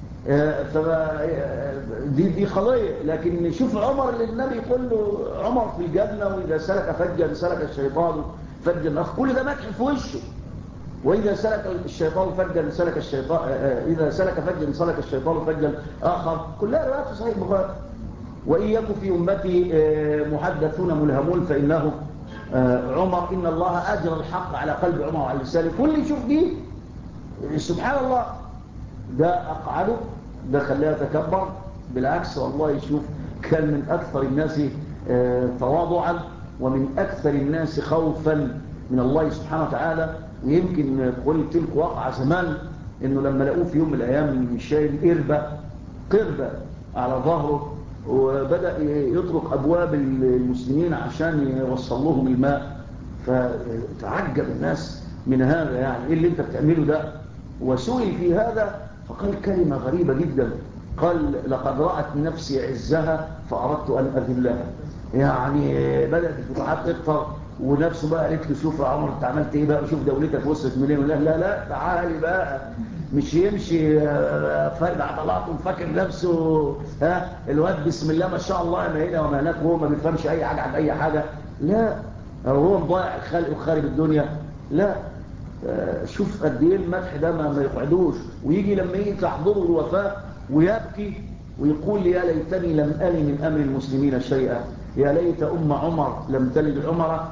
دي خلية. لكن شوف عمر اللي النبي يقول له عمر في الجنة، وإذا سلك فجا سلك الشيطان فجا آخر، كل ده مدح في وشه. وإذا سلك الشيطان فجا سلك الشيطان، إذا سلك فجا سلك الشيطان فجا آخر، كلها روايات في صحيح البخاري. وإن يكن في أمتي محدثون ملهمون فإنهم عمر، إن الله أجرى الحق على قلب عمر وعلى لسانه. كل يشوف دي سبحان الله، ده أقعده، ده خلاه يتكبر. بالعكس والله يشوف كان من أكثر الناس تواضعا ومن أكثر الناس خوفا من الله سبحانه وتعالى. ويمكن قلت لك وقع زمان إنه لما لقوه في يوم من الأيام شايل قربة على ظهره، وبدأ يطرق أبواب المسلمين عشان يوصل لهم الماء، فتعجب الناس من هذا، يعني إيه اللي أنت بتعمله ده؟ وسئل في هذا فقال كلمة غريبة جدا، قال لقد رأت نفسي عزها فأردت أن أذلها. يعني بدأت الفتوحات تكثر ونفسه بقى قالت له شوف يا عمر انت عملت ايه بقى، وشوف دولتك وصلت منين. لا تعالي بقى، مش يمشي فرد عضلاته وفاكر نفسه الواد بسم الله ما شاء الله ما هنا وما هناك، وهو ما بيفهمش اي حاجه عن اي حاجه. لا هو مضيع الخلق وخارب الدنيا. لا شوف قد ايه المدح ده ما يقعدوش، ويجي لما يجي تحضره الوفاه ويبكي ويقول يا ليتني لم ألي من أمر المسلمين شيئا، يا ليت أم عمر لم تلد عمر.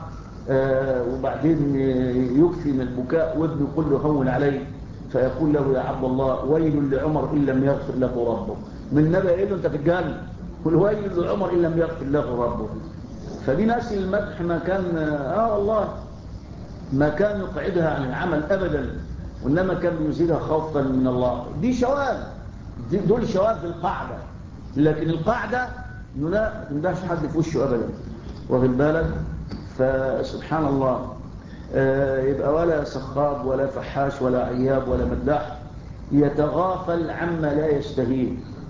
وبعدين يكفي من البكاء وابنه يقول له هون عليه، فيقول له يا عبد الله ويل لعمر إن لم يغفر له ربه. من نبأ إيه له أنت في الجنة، قل ويل لعمر إن لم يغفر له ربه. فدي ناس المدح ما كان والله ما كان يقعدها عن العمل أبدا، وإنما كان يزيدها خوفا من الله. دي شواذ، دول شواذ القاعدة، لكن القاعدة لا تندهش حد في وشه أبدا، واخد بالك. فسبحان الله يبقى ولا سخاب ولا فحاش ولا عياب ولا مداح يتغافل عما لا يشتهيه.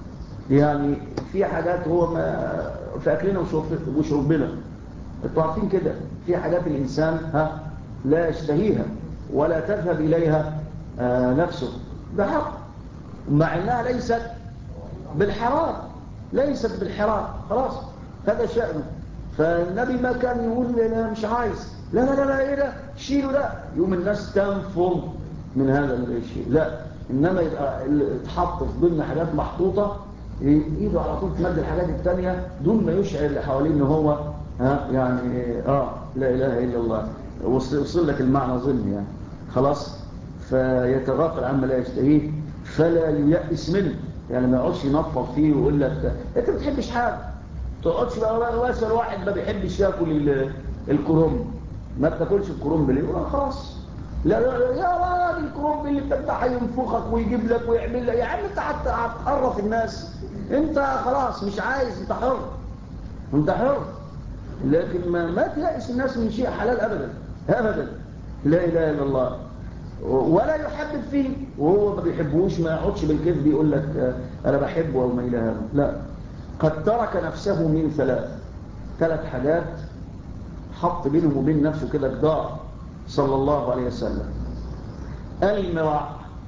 يعني في حاجات هو ما في أكلنا وشربنا، انتوا عارفين كده، في حاجات الإنسان لا يشتهيها ولا تذهب إليها نفسه، ده حق، مع أنها ليست بالحرام، ليست بالحرام، خلاص هذا شأنه. فالنبي ما كان يقول لا مش عايز، لا ايه ده شيله، ده يوم الناس تنفر من هذا الشيء. لا انما يبقى اتحط في ضمن حاجات محطوطه ايده على طول تمد الحاجات الثانيه دون ما يشعر اللي حواليه ان هو يعني لا اله الا الله. وصل لك المعنى ظن يعني خلاص. فيتغافل عما لا يشتهيه فلا ييأس منه، يعني ما يقعدش ينفض فيه ويقول لك انت ما بتحبش حاجه، تقعدش بقى واسال واحد ما بيحبش ياكل الكرنب، ما بتاكلش الكرنب ليه؟ يقول خلاص لا يا راجل الكرنب اللي بتفتح ينفخك ويجيب لك ويعمل لك، يا عم انت هتقرف الناس، انت خلاص مش عايز، انت حر، انت حر. لكن ما تيأس الناس من شيء حلال ابدا ابدا، لا اله الا الله. ولا يحبب فيه وهو ما بيحبوش، ما يقعدش بالكذب يقول لك انا بحبه او ما الى هذا. لا، قد ترك نفسه من ثلاث حاجات حط بينهم وبين نفسه كده جدار صلى الله عليه وسلم. المراء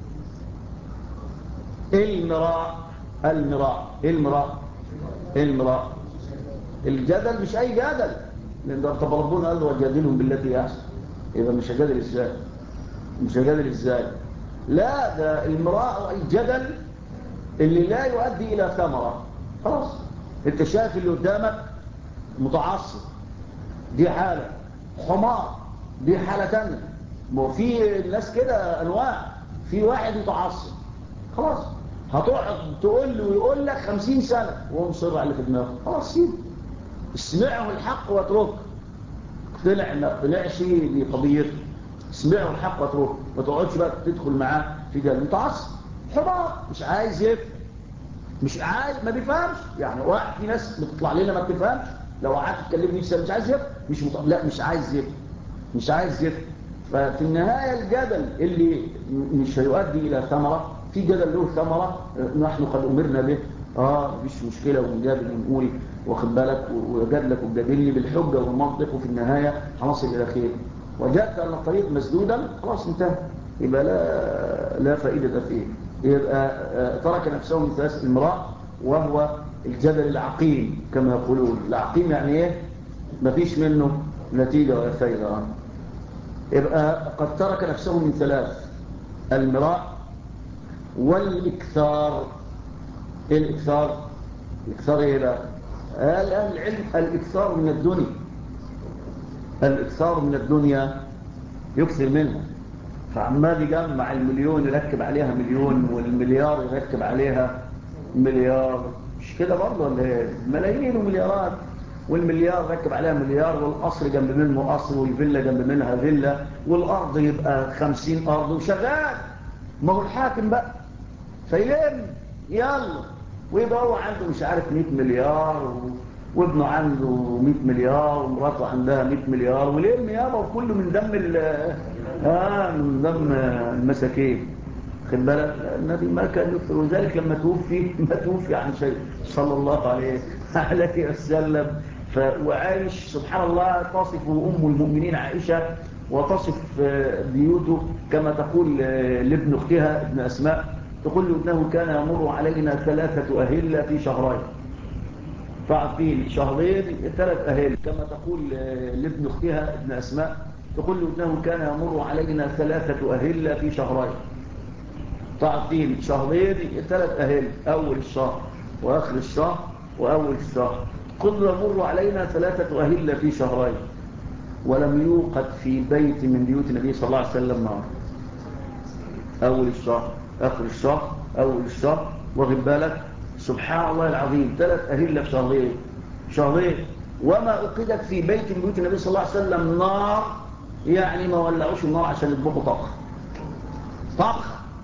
الجدل، مش اي جدل، لان ده ربنا قال له وجادلهم بالتي احسن، يبقى مش هجادل ازاي؟ لا، ده المراء الجدل اللي لا يؤدي الى ثمره. خلاص انت شايف اللي قدامك متعصب، دي حاله، حمار دي حاله ثانيه. وفي الناس كده انواع، في واحد متعصب خلاص هتقعد تقول له ويقول لك 50 سنه وهو مصر على اللي في دماغه، خلاص سيبه، اسمعه الحق واتركه، طلع ما طلعش دي قضيته، اسمعه الحق واتركه، ما تقعدش بقى تدخل معاه في جدل. متعصب حمار مش عايز يفهم، مش عايز، ما بيفهمش. يعني واحد في ناس بتطلع لنا ما بتفهمش، لو قعدت تكلمني مش عايز يفهم، لا مش عايز يفهم. ففي النهاية الجدل اللي مش هيؤدي إلى ثمرة، في جدل له ثمرة نحن قد أمرنا به، مفيش مشكلة ونجادل ونقول واخد بالك وجادلك وجادلني بالحجة والمنطق، وفي النهاية هنصل إلى خير. وجدت أن الطريق مسدودا خلاص انتهى، يبقى لا فائدة فيه. يبقى ترك نفسه من ثلاث المراء، وهو الجدل العقيم كما يقولون. العقيم يعني ايه؟ مفيش منه نتيجة ولا فائدة. يبقى قد ترك نفسه من ثلاث: المراء والإكثار. ايه الإكثار؟ الإكثار ايه بقى؟ الآن العلم الإكثار من الدنيا يكثر منها، فعمال يجمع المليون يركب عليها مليون، والمليار يركب عليها مليار، مش كده برضه ولا ايه؟ ملايين ومليارات، والمليار ركب عليها مليار، والقصر جنب منه قصر، والفيلا جنب منها فيلا، والارض يبقى 50 ارض وشغال. ما هو الحاكم بقى فيلم يلا، ويبقى هو عنده مش عارف 100 مليار وابنه عنده 100 مليار ومراته عندها 100 مليار، ولم يابا، وكله من دم من دم المساكين. خد بالك النبي ما كان يكثر، وذلك لما توفي ما توفي عن شيء صلى الله عليه وسلم، وعايش سبحان الله تصف أم المؤمنين عائشة وتصف بيوته كما تقول لابن أختها ابن أسماء، تقول له إنه كان يمر علينا 3 أهلة في شهرين. فعطين شهرين 3 أهلة كما تقول لابن أختها ابن أسماء، تقول له إنه كان يمر علينا 3 أهلة في شهرين. تعطين شهرين 3 أهلة، أول الشهر وآخر الشهر وأول الشهر. قل يمر علينا 3 أهلة في شهرين، ولم يوقد في بيت من بيوت النبي صلى الله عليه وسلم نار. أول الشهر آخر الشهر أول الشهر، واخد بالك؟ سبحان الله العظيم، 3 أهلة في شهرين وما أوقدت في بيت من بيوت النبي صلى الله عليه وسلم نار، يعني ما ولعوش النار عشان يطبخوا طبخ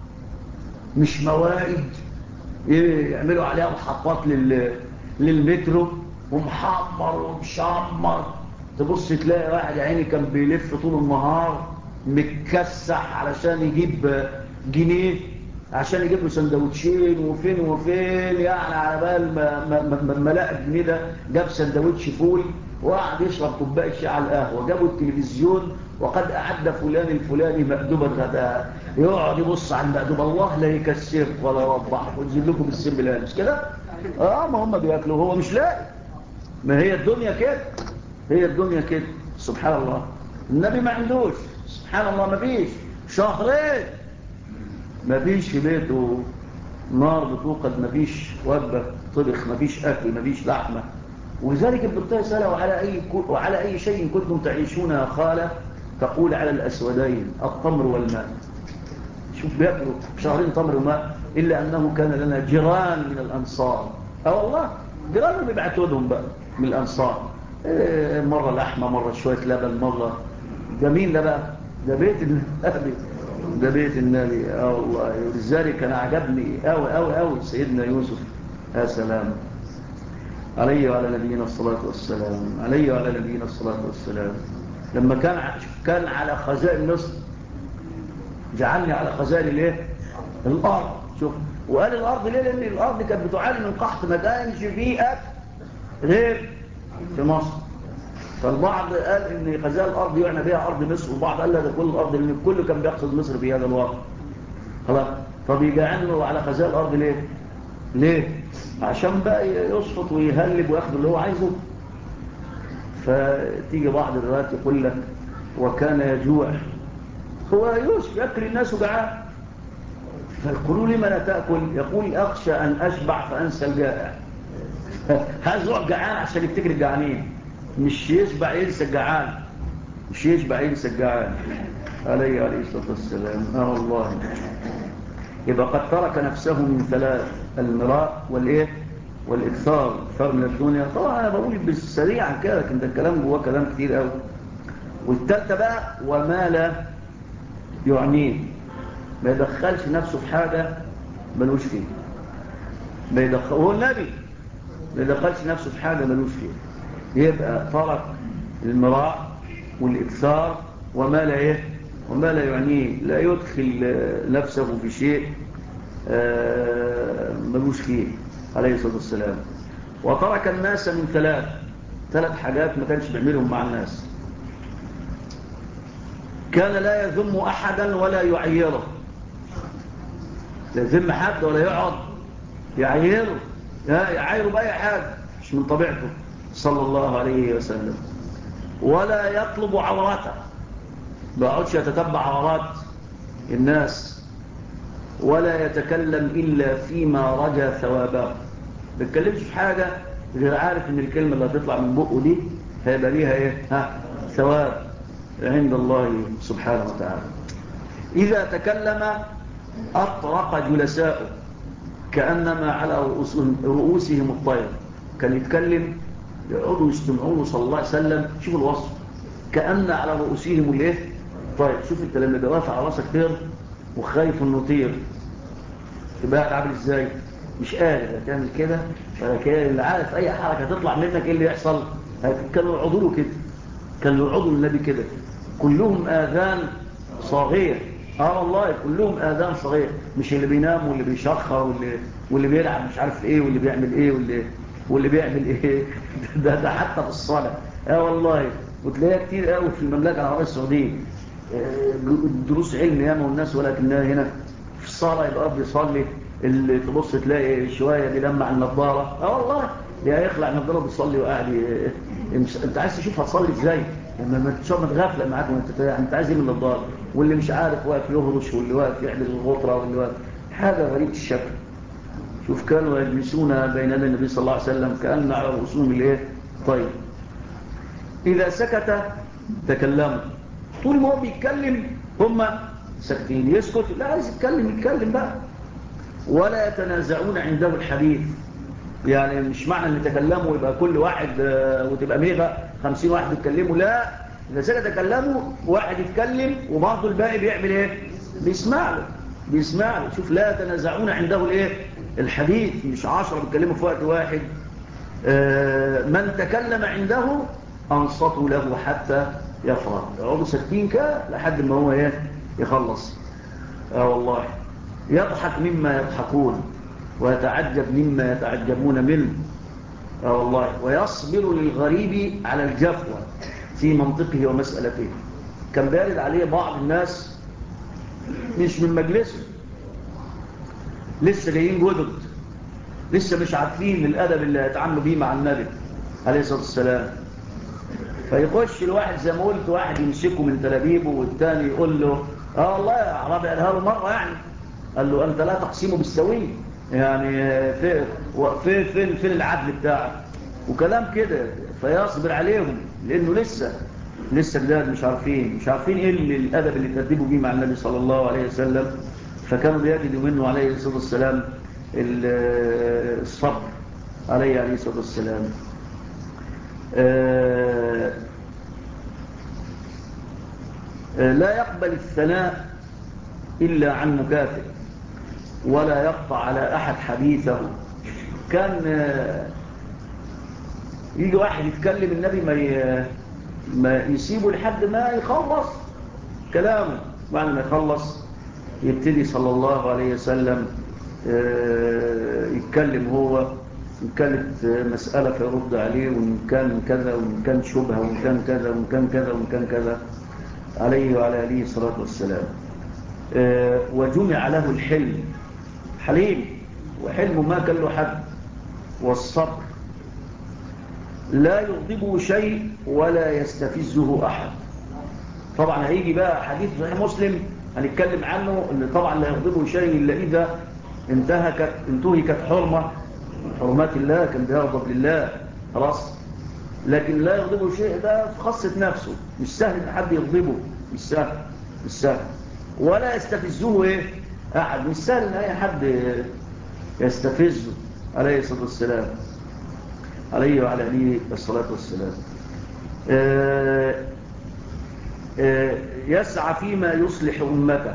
مش موائد يعملوا عليها محطات للمترو ومحمر ومشمر. تبص تلاقي واحد يا عيني كان بيلف طول النهار متكسح علشان يجيب جنيه عشان يجيب له سندوتشين، وفين يعني على بال ما لقى الجنيه ده جاب سندوتش فول وقعد يشرب كوبايه شاي على القهوه. جابوا التلفزيون وقد اعد فلان الفلاني مأدوبا غداء، يقعد يبص على المأدوب، الله لا يكسرك ولا يوضحك وينزل لكم بالسم بالله، مش كده؟ ما هم بياكلوا هو مش لاقي. ما هي الدنيا كده، هي الدنيا كده سبحان الله. النبي ما عندوش سبحان الله، ما فيش شهرين ما فيش في بيته نار بتوقد، ما فيش وجبه طبخ، ما فيش اكل، ما فيش لحمه. ولذلك الدكتور سأله وعلى أي شيء كنتم تعيشون يا خالة؟ تقول على الأسودين التمر والماء. شوف بيأكلوا شهرين تمر وماء، إلا أنه كان لنا جيران من الأنصار. والله جيران بيبعتوا لهم بقى من الأنصار، مرة لحمة مرة شوية لبن مرة. ده مين ده بقى؟ ده بيت النبي، ده بيت النبي. والله ولذلك كان عجبني أوي سيدنا يوسف. يا سلام عليه وعلى نبينا الصلاة والسلام، عليه وعلى نبينا الصلاة والسلام. لما كان على خزائن مصر، جعلني على خزائن الايه؟ الارض. شوف، وقال الارض ليه؟ لان الارض كانت بتعاني من قحط، ما كانش فيه اكل غير في مصر. فالبعض قال ان خزائن الارض يعنى بها ارض مصر، والبعض قال لا ده كل الارض، لان الكل كان بيقصد مصر في هذا الوقت. خلاص، فبيجعلوا على خزائن الارض ليه؟ عشان بقى يصفط ويهلب وياخد اللي هو عايزه. فتيجي بعض الروايات يقول لك وكان يجوع، هو يوسف يأكل الناس وجعان، فيقولوا لي ما لا تأكل؟ يقول أخشى أن أشبع فأنسى الجائع. هزوع جعان عشان يفتكر الجعانين، مش يشبع ينسى الجعان، مش يشبع ينسى الجعان. عليه الصلاة والسلام. والله يبقى قد ترك نفسه من 3: المراء والإكثار من الدنيا. طبعا أنا بقول بالسريع كده، لكن ده الكلام جواه كلام كتير قوي. والثالثة بقى وما لا يعنيه، ما يدخلش نفسه في حاجة ملوش فيه. هو النبي ما يدخلش نفسه في حاجة ملوش فيه. يبقى ترك المراء والإكثار وما لا يعنيه، لا يدخل نفسه في شيء ملوش فيه عليه الصلاة والسلام. وترك الناس من 3 حاجات ما كانش بيعملهم مع الناس. كان لا يذم أحدا ولا يعيره، لا يذم حد ولا يقعد يعيره بأي حاجة، مش من طبيعته صلى الله عليه وسلم. ولا يطلب عورته، ما يقعدش يتتبع عورات الناس. ولا يتكلم إلا فيما رجى ثوابه، ما بيتكلمش في حاجة غير عارف ان الكلمة اللي هتطلع من بقه دي هيبقى ليها ثواب عند الله سبحانه وتعالى. إذا تكلم أطرق جلساؤه كأنما على رؤوسهم الطير. كان يتكلم يقعدوا يستمعون صلى الله عليه وسلم، شوف الوصف، كأن على رؤوسهم طيب. شوف انت لما دوافع على راسك طير وخايف انه طير، تبقى قاعد عامل ازاي؟ مش قادر تعمل كده ولا كده، اللي عارف اي حركه تطلع منك ايه اللي يحصل؟ كانوا يقعدوا له كده، كانوا يقعدوا للنبي كده، كلهم اذان صاغيه. والله كلهم اذان صغير، مش اللي بينام واللي بيشخر واللي بيلعب مش عارف ايه واللي بيعمل ايه واللي بيعمل ايه ده حتى في الصلاة. والله وتلاقيها كتير قوي في المملكة العربية السعودية، دروس علم ياما والناس، ولكنها هنا في الصلاة يبقى بيصلي، اللي تبص تلاقي شوية بيلمع النظارة. والله يا يخلع النظارة بيصلي وقاعد انت عايز تشوف هتصلي ازاي لما ما تشوف متغفلة معاك انت عايز ايه من النظارة، واللي مش عارف واقف يهرش، واللي واقف يعمل الغطرة، واللي واقف حاجة غريبة الشكل. شوف كانوا يجلسون بين النبي صلى الله عليه وسلم كأن على رؤوسهم الايه طيب. إذا سكت تكلموا، طول ما هو بيتكلم هم ساكتين، يسكت لا عايز يتكلم بقى. ولا يتنازعون عنده الحديث، يعني مش معنى ان تكلموا يبقى كل واحد وتبقى 150 واحد يتكلموا، لا، إذا سكت تكلموا واحد يتكلم وبعض الباقي بيعمل ايه؟ بيسمع له. شوف لا يتنازعون عنده الايه الحديث، مش 10 بيتكلموا في وقت واحد. من تكلم عنده أنصتوا له حتى يفرغ، يقعدوا ساكتين كده لحد ما هو ايه يخلص. والله يضحك مما يضحكون ويتعجب مما يتعجبون منه. والله ويصبر للغريب على الجفوة في منطقه ومسألته. كان بارد عليه بعض الناس مش من مجلسه، لسه جايين جدد، لسه مش عارفين الأدب اللي هيتعاملوا بيه مع النبي عليه الصلاة والسلام. فيخش الواحد زي ما قلت، واحد يمسكه من تلابيبه، والتاني يقول له والله يا عربي قالها له مرة، يعني قال له أنت لا تقسمه بالسوي، يعني فين العدل بتاعك وكلام كده. فيصبر عليهم لأنه لسه جداد، مش عارفين ايه الأدب اللي تأدبوا بيه مع النبي صلى الله عليه وسلم. فكانوا بيجدوا منه عليه الصلاة والسلام الصبر عليه الصلاة والسلام. لا يقبل الثناء إلا عن مكافئ، ولا يقطع على أحد حديثه. كان يجي واحد يتكلم النبي ما يسيبه لحد ما يخلص كلامه، بعد ما يخلص يبتدي صلى الله عليه وسلم يتكلم هو، إن كانت مسألة فيرد عليه، وإن كان كذا، وإن كان شبهة، وإن كان كذا، وإن كان كذا، وإن كان كذا، عليه وعلى آله الصلاة والسلام. وجمع له الحلم، حليم، وحلم ما كان له حد، والصبر لا يغضبه شيء ولا يستفزه أحد. طبعا هيجي بقى حديث صحيح مسلم هنتكلم عنه، ان طبعا لا يغضبه شيء إلا إذا انتهكت حرمة من حرمات الله، كان بيغضب لله خلاص. لكن لا يغضبه شيء ده في خاصة نفسه، مش سهل ان حد يغضبه، مش سهل. ولا يستفزه أحد، مش سهل ان اي حد يستفزه عليه الصلاة والسلام، عليه وعلى آله الصلاة والسلام. يسعى فيما يصلح أمته.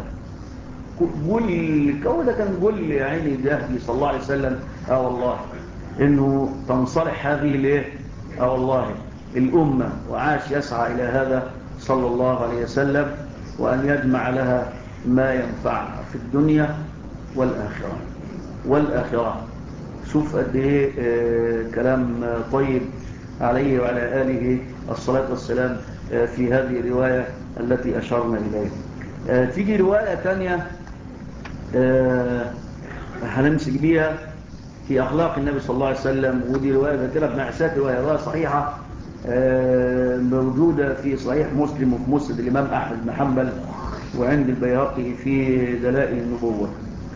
ده كان قول يا عيني الدهدي صلى الله عليه وسلم والله إنه تنصلح هذه والله الأمة، وعاش يسعى إلى هذا صلى الله عليه وسلم، وأن يجمع لها ما ينفعها في الدنيا والآخرة. شوف قد ايه كلام طيب عليه وعلى آله الصلاة والسلام في هذه الرواية التي أشرنا إليها. تيجي رواية تانية هنمسك بيها في أخلاق النبي صلى الله عليه وسلم، ودي رواية ذكرها ابن عساكر، وهي رواية صحيحة موجودة في صحيح مسلم وفي مسند الإمام أحمد بن حنبل، وعند البيهقي في دلائل النبوة.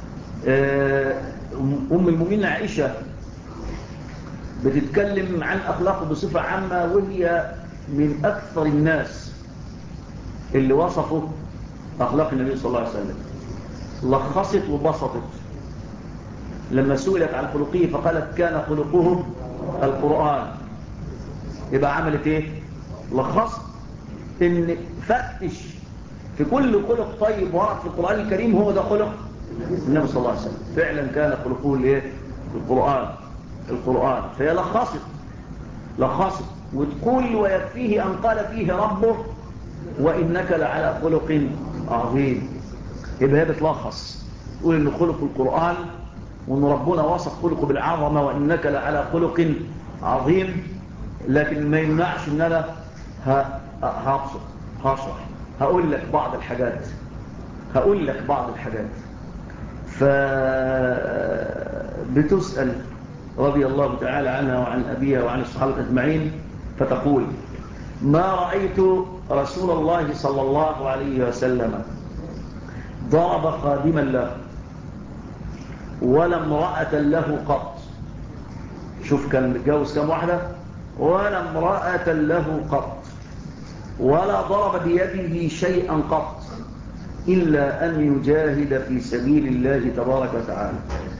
أم المؤمنين عائشة بتتكلم عن أخلاقه بصفة عامة، وهي من أكثر الناس اللي وصفوا أخلاق النبي صلى الله عليه وسلم. لخصت وبسطت لما سئلت عن خلقه فقالت كان خلقه القرآن. يبقى عملت لخصت إن فتش في كل خلق طيب ورد في القرآن الكريم، هو ده خلق النبي صلى الله عليه وسلم، فعلا كان خلقه القرآن. فهي لخصت وتقول ويكفيه أن قال فيه ربه وإنك لعلى خلق عظيم. يبقى هي بتلخص تقول إن خلق القرآن وأن ربنا وصف خلقه بالعظمة وإنك لعلى خلق عظيم، لكن ما يمنعش أن أنا هشرح هقول لك بعض الحاجات فبتسأل رضي الله تعالى عنها وعن أبيها وعن الصحابة أجمعين، فتقول: ما رأيت رسول الله صلى الله عليه وسلم ضرب خادما له ولا امرأة له قط. شوف كان متجوز كم واحدة، ولا امرأة له قط، ولا ضرب بيده شيئا قط إلا أن يجاهد في سبيل الله تبارك وتعالى،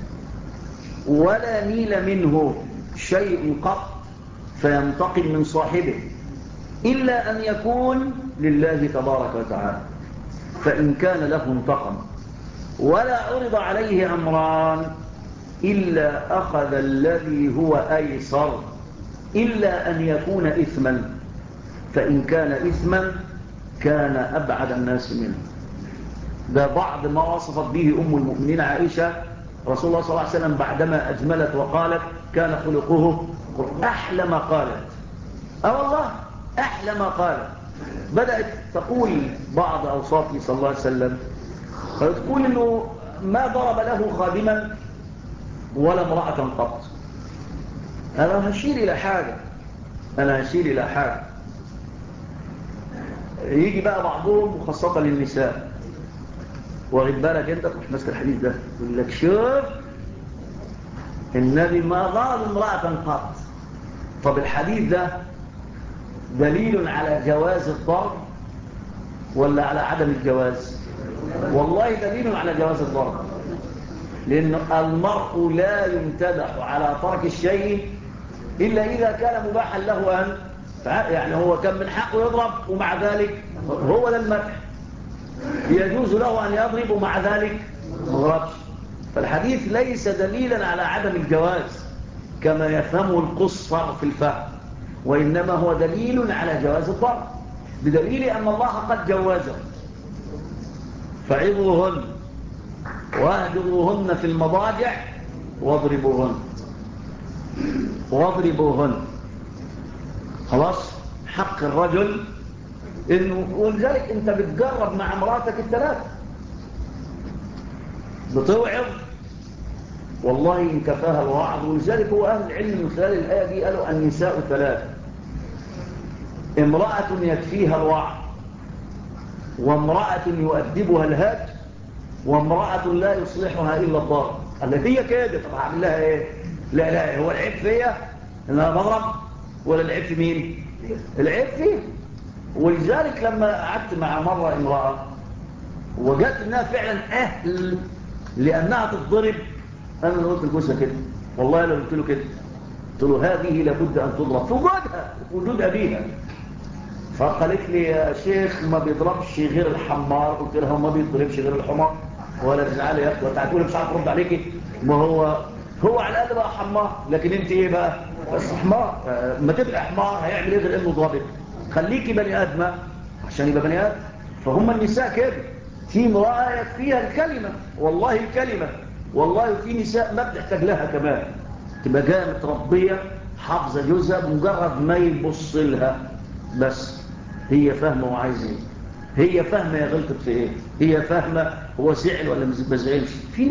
ولا نيل منه شيء قط فينتقم من صاحبه إلا أن يكون لله تبارك وتعالى، فإن كان له انتقم. ولا عرض عليه أمران إلا أخذ الذي هو أيسر إلا أن يكون إثما، فإن كان إثما كان أبعد الناس منه. ده بعض ما وصفت به أم المؤمنين عائشة رسول الله صلى الله عليه وسلم بعدما أجملت وقالت: كان خلقه أحلى ما قالت. والله أحلى ما قالت. بدأت تقول بعض أوصافه صلى الله عليه وسلم، فتقول إنه ما ضرب له خادما ولا امرأة قط. أنا هشير إلى حاجة. يجي بقى بعضهم وخاصة للنساء، واخد بالك انت تروح ماسك الحديث ده يقول لك: شوف النبي ما ضرب امرأة قط. طب الحديث ده دليل على جواز الضرب ولا على عدم الجواز؟ والله دليل على جواز الضرب، لأن المرء لا يمتدح على ترك الشيء إلا إذا كان مباحا له أن، يعني هو كان من حقه يضرب ومع ذلك هو ده المدح، يجوز له أن يضرب ومع ذلك ما ضربش. فالحديث ليس دليلا على عدم الجواز كما يفهمه القصر في الفهم، وإنما هو دليل على جواز الضرب، بدليل أن الله قد جوزه: فعظوهن واهجروهن في المضاجع واضربوهن. خلاص، حق الرجل إنه، ولذلك أنت بتجرب مع مراتك الثلاثة، بتوعظ والله إن كفاها الوعظ. ولذلك هو أهل العلم من خلال الآية دي قالوا: النساء ثلاثة: امرأة يكفيها الوعظ، وامرأة يؤدبها الهاج، وامرأة لا يصلحها إلا الضرب. قال هي كده، طب هعمل لها إيه؟ لا هو العيب فيا إن أنا بضرب، ولا العيب في مين؟ العيب فيه. ولذلك لما قعدت مع مرة امرأة وجدت انها فعلا اهل لانها تتضرب، انا قلت لجوزها كده، والله لو قلت له كده، قلت له: هذه لابد ان تضرب في وجودها، في وجود ابيها. فقالت لي: يا شيخ ما بيضربش غير الحمار. قلت لها: ما بيضربش غير الحمار. ولا تزعلي يا اخوه، تعالوا مش عارف ارد عليكي، ما هو على الاقل بقى حمار، لكن انت ايه بقى؟ بس حمار. ما تبقى حمار هيعمل ايه غير انه ضربك؟ خليكي بني ادمه عشان يبقى بني ادم. فهم النساء كده، في امراه يكفيها الكلمه، والله الكلمه، والله في نساء ما بتحتاج لها كمان، تبقى جايه متربيه حافظه جوزها بمجرد ما يبص لها بس هي فاهمه وعايزه ايه، هي فاهمه هي غلطت في ايه، هي فاهمه هو زعل ولا ما زعلش. في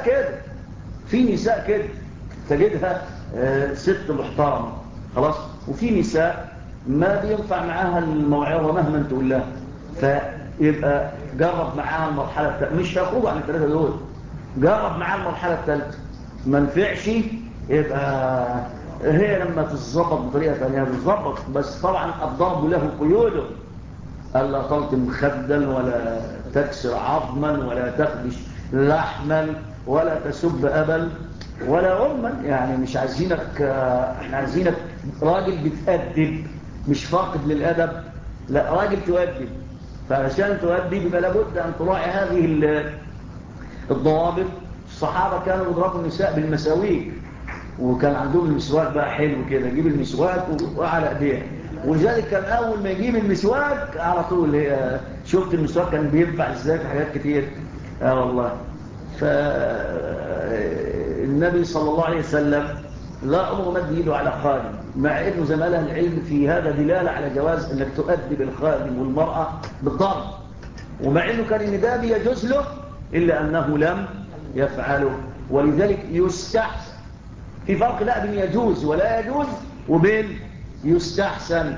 نساء كده تجدها ست محترمه خلاص. وفي نساء ما بينفع معاها الموعظه مهما تقول لها، فيبقى جرب معاها المرحله الثالثه، مش هيخرجوا عن الثلاثه دول، جرب معاها المرحله الثالثه، ما نفعش يبقى هي لما تتظبط بطريقه ثانيه تتظبط. بس طبعا الضرب له قيوده، ألا تلطم خدا ولا تكسر عظما ولا تخدش لحما ولا تسب أبا ولا أما. يعني مش عايزينك، احنا عايزينك راجل بتأدب، مش فاقد للأدب، لا راجل تؤدب. فعشان تؤدب يبقى لابد أن تراعي هذه الضوابط. الصحابة كانوا يضربوا النساء بالمساويك، وكان عندهم المسواك بقى حلو كده، يجيب المسواك وعلى ايديه. ولذلك كان اول ما يجيب المسواك على طول، هي شفت المسواك كان بينفع ازاي في حاجات كتير. والله النبي صلى الله عليه وسلم لا أمر مد يده على خادم، مع أنه زي ما قال العلم في هذا دلالة على جواز أنك تؤدب الخادم والمرأة بالضرب، ومع أنه كان النداء يجوز له إلا أنه لم يفعله، ولذلك يستحسن. في فرق لا بين يجوز ولا يجوز وبين يستحسن.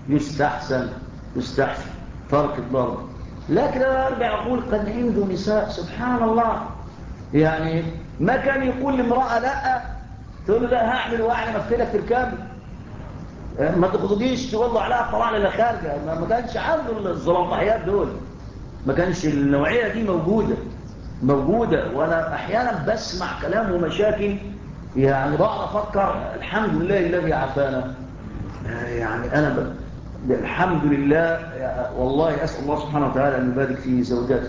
فرق الضرب. لكن أنا أرجع أقول قد عنده نساء سبحان الله، يعني ما كان يقول لامرأة لا تقول له لا هعمل وأعلم أفتلك تركب، ما تخضجيش والله عليها طلعنا لخارجة. ما كانش عنده الزلطحيات دول، ما كانش النوعية دي موجودة. وأنا أحيانا بسمع كلام ومشاكل يعني بقعد أفكر الحمد لله الذي عافانا. يعني أنا الحمد لله والله أسأل الله سبحانه وتعالى أن يبارك في زوجاتي.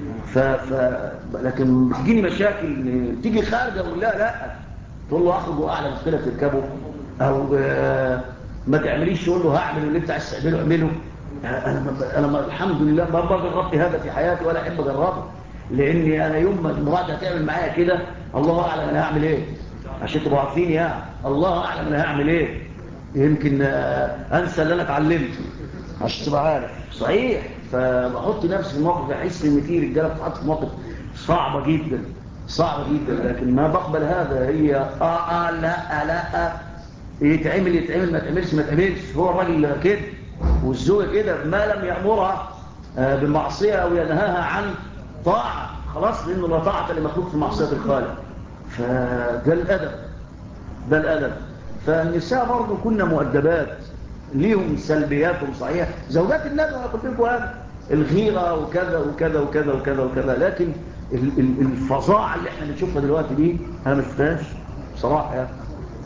لكن بتجيني مشاكل تيجي خارجة ولا لا تقول له أخرج وأعلى مشكلة تركبه، أو ما تعمليش تقول له هعمل اللي أنت عايز تعمله اعمله. أنا الحمد لله ما جربت هذا في حياتي ولا أحب أجربه، لأني أنا يوم ما المرأة هتعمل معايا كده الله أعلم أنا هعمل إيه، عشان تبقوا عارفين يعني الله أعلم أنا هعمل إيه. يمكن أنسى اللي أنا اتعلمته عشان تبقى عارف صحيح. فبحط نفسي في موقف أحس إن في رجالة بتحط في موقف صعبة جدا، لكن ما بقبل هذا. هي لا يتعمل ما تعملش. هو الراجل كده والزوج كده ما لم يأمرها بمعصية أو ينهاها عن طاعة خلاص، لأنه لا طاعة لمخلوق في معصية الخالق. فده الأدب. فالنساء برضو كنا مؤدبات، ليهم سلبياتهم صحيح. زوجات النبي أنا قلت لكم هذا الغيرة وكذا، لكن الفظاعة اللي احنا بنشوفها دلوقتي دي أنا ما شفتهاش بصراحة يعني.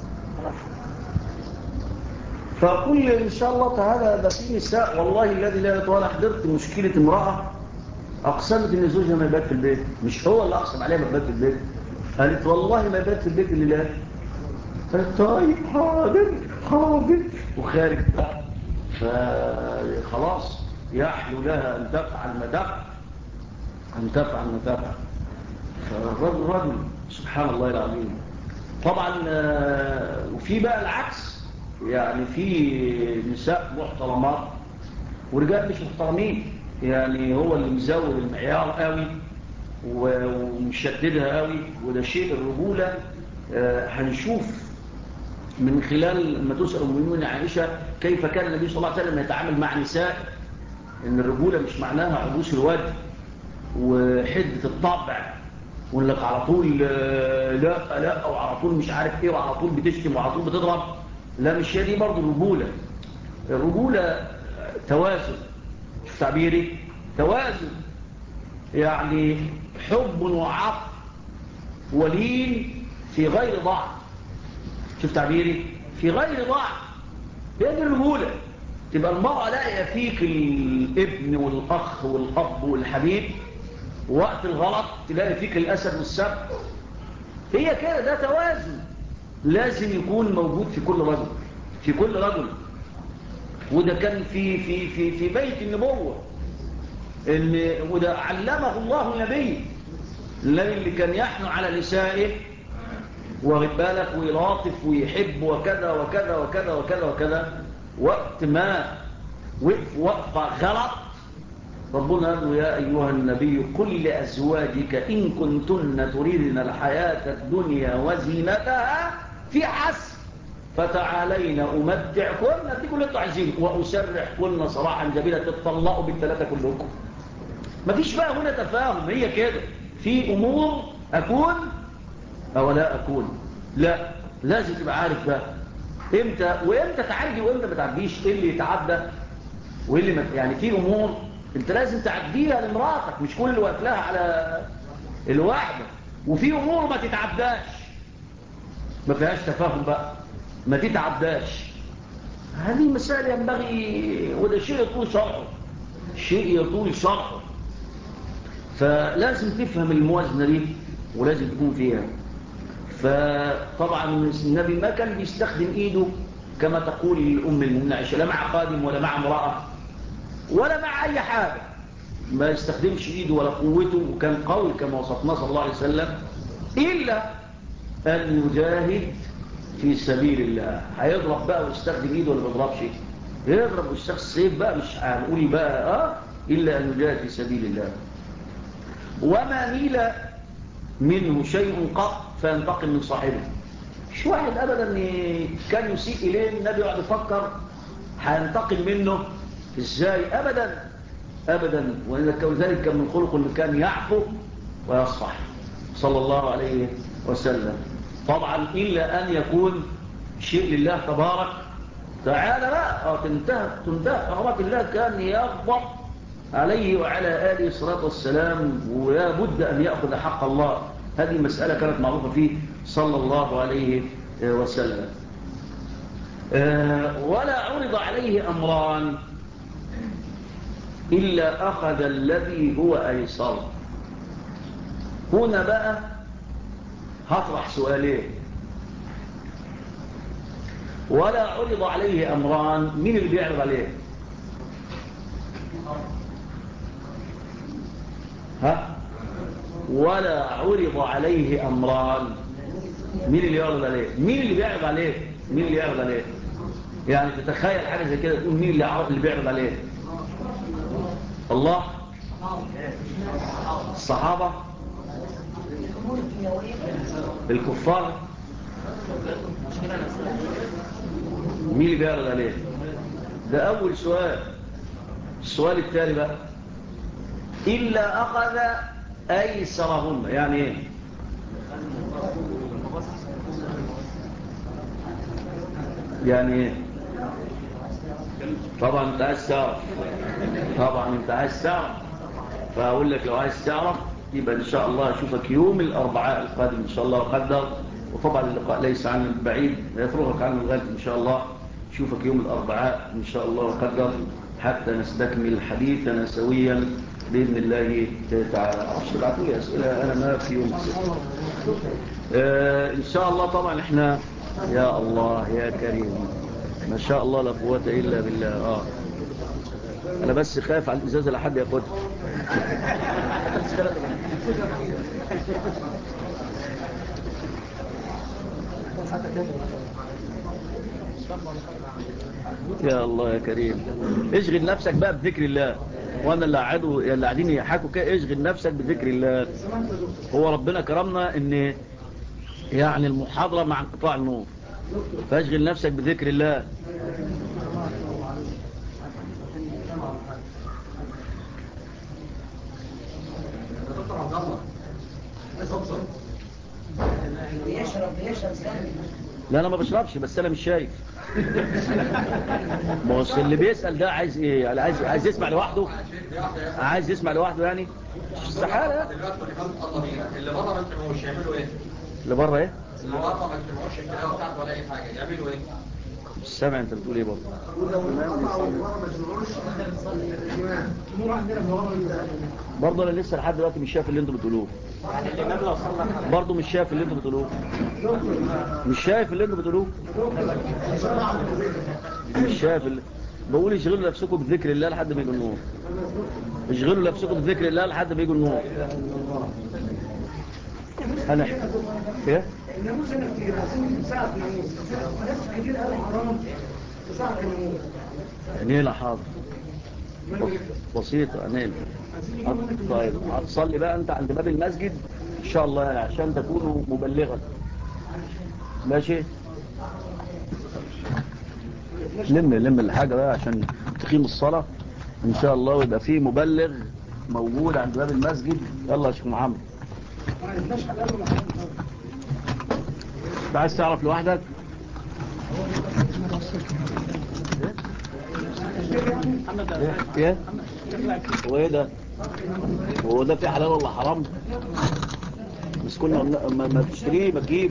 فأقول إن شاء الله تعالى ده في نساء والله الذي لا يتوالى. حضرت مشكلة امرأة أقسمت إن زوجها ما يبات في البيت، مش هو اللي أقسم عليها ما يبات في البيت، قالت والله ما يبات في البيت اللي لا. قالت طيب حاضر وخارج بقى. فخلاص يحلو لها أن تفعل ما تفعل. فالرجل رجل سبحان الله العظيم. طبعا وفي بقى العكس، يعني في نساء محترمات ورجال مش محترمين، يعني هو اللي مزود المعيار قوي ومشددها قوي، وده شيء الرجولة. هنشوف من خلال ما تسأل المؤمنون عائشة كيف كان النبي صلى الله عليه وسلم يتعامل مع نساء، ان الرجولة مش معناها عبوس الوجه وحدة الطبع وانك على طول لا او على طول مش عارف ايه وعلى طول بتشتم وعلى طول بتضرب. لا مش هي دي برضه الرجولة توازن. شوف تعبيري توازن، يعني حب وعطف ولين في غير ضعف. شوف تعبيري في غير ضعف، هي دي الرجولة. تبقى المرأة لاقيه فيك الابن والأخ والأب والحبيب، وقت الغلط تلاقي فيك الأسد والسبع. هي كده، ده توازن لازم يكون موجود في كل رجل. وده كان في بيت النبوة وده علمه الله النبي اللي كان يحنو على نسائه واخد بالك ويلاطف ويحب وكذا. وقت ما وقفة غلط ربنا قال له يا أيها النبي قل لأزواجك إن كنتن تريدن الحياة الدنيا وزينتها في حسن فتعالين أمتعكن أديكم اللي انتوا عايزينه وأسرحكن صراحا جميلا تتطلقوا بالثلاثة كلكم. مفيش بقى هنا تفاهم، هي كده في أمور أكون أو لا أكون. لا لازم تبقى عارف بقى وإمتى تعدي وإمتى ما تعديش، إيه اللي يتعدى وإيه اللي يعني في أمور أنت لازم تعديها لمراتك، مش كل وقت لها على الواحدة. وفي أمور ما تتعداش ما فيهاش تفاهم بقى، ما تتعداش. هذه مسائل ينبغي، وده شيء يطول شرحه. فلازم تفهم الموازنة دي ولازم تكون فيها. فطبعا النبي ما كان بيستخدم ايده كما تقول الأم المؤمنة عائشة، لا مع خادم ولا مع امرأة ولا مع أي حاجة، ما يستخدمش ايده ولا قوته، وكان قوي كما وصفنا صلى الله عليه وسلم، إلا أن يجاهد في سبيل الله. هيضرب بقى ويستخدم ايده ولا ما يضربش؟ يضرب ويستخدم السيف بقى، مش هنقول بقى إلا أن يجاهد في سبيل الله. وما نيل منه شيء قط فينتقم من صاحبه. مش واحد أبدا كان يسيء إليه النبي يقعد يفكر هينتقم منه إزاي، أبدا أبدا. ولذلك كان من خلقه اللي كان يعفو ويصفح صلى الله عليه وسلم. طبعا إلا أن يكون شيء لله تبارك تعالى بقى تنتهى حرمات الله، كان يغضب عليه وعلى آله الصلاة والسلام، ولا بد أن يأخذ حق الله. هذه مسألة كانت معروفة فيه صلى الله عليه وسلم. ولا عرض عليه أمران إلا أخذ الذي هو أيسر. هنا بقى هطرح سؤالين. ولا عرض عليه أمران، مين اللي بيعرض عليه؟ ولا عرض عليه أمران، مين اللي يعرض عليه؟ مين اللي بيعرض عليه؟ مين اللي يعرض عليه؟ يعني تتخيل حاجة زي كده تقول مين اللي بيعرض عليه؟ الله؟ الصحابة؟ الكفار؟ مين اللي بيعرض عليه؟ ده أول سؤال. السؤال التالي بقى، إلا أخذ أيسرهن، يعني إيه؟ يعني إيه؟ طبعا أنت عايز تعرف، فأقول لك لو عايز تعرف يبقى إن شاء الله أشوفك يوم الأربعاء القادم إن شاء الله وقدر. وطبعا اللقاء ليس عن بعيد، يفرغك عنه الغالب إن شاء الله. أشوفك يوم الأربعاء إن شاء الله وقدر حتى نستكمل حديثنا سويا بإذن الله تعالى. ابعتوا لي أسئلة، أنا ما في يوم إن شاء الله. طبعا إحنا يا الله يا كريم ما شاء الله لا قوة إلا بالله. أنا بس خايف على الإزازة لحد ياخدها. يا الله يا كريم، اشغل نفسك بقى بذكر الله. وانا اللي قاعدين يحكوا كده، اشغل نفسك بذكر الله. هو ربنا كرمنا ان يعني المحاضرة مع انقطاع النور، فاشغل نفسك بذكر الله. لا انا ما بشربش، بس انا مش شايف. بص اللي بيسأل ده عايز ايه؟ عايز يسمع لوحده، عايز يسمع لوحده يعني استحالة. اللي بره ما تسمعوش يعملوا ايه؟ اللي بره ايه؟ اللي بره ما تسمعوش الكلام بتاعته ولا اي حاجه يعملوا ايه؟ مش سامع انت بتقول ايه برضه؟ برضه انا لسه لحد دلوقتي مش شايف اللي انتوا بتقولوه. برضه مش شايف اللي انتوا بتقولوه. مش شايف اللي انتوا بتقولوه. مش شايف بقول اشغلوا نفسكم بذكر الله لحد ما يجي النور. اشغلوا نفسكم بذكر الله لحد ما يجي النور. انا ايه؟ نيلة حاضر بسيطة نيلة. طيب هتصلي بقى انت عند باب المسجد ان شاء الله عشان تكونوا مبلغا. ماشي لم الحاجة بقى عشان تقيم الصلاة ان شاء الله، ويبقى فيه مبلغ موجود عند باب المسجد. يلا يا شيخ محمد، انت عايز تعرف لوحدك؟ ايه وايه ده؟ هو ده في حلال ولا حرام؟ بس كنا ما تشتريه ما تجيب.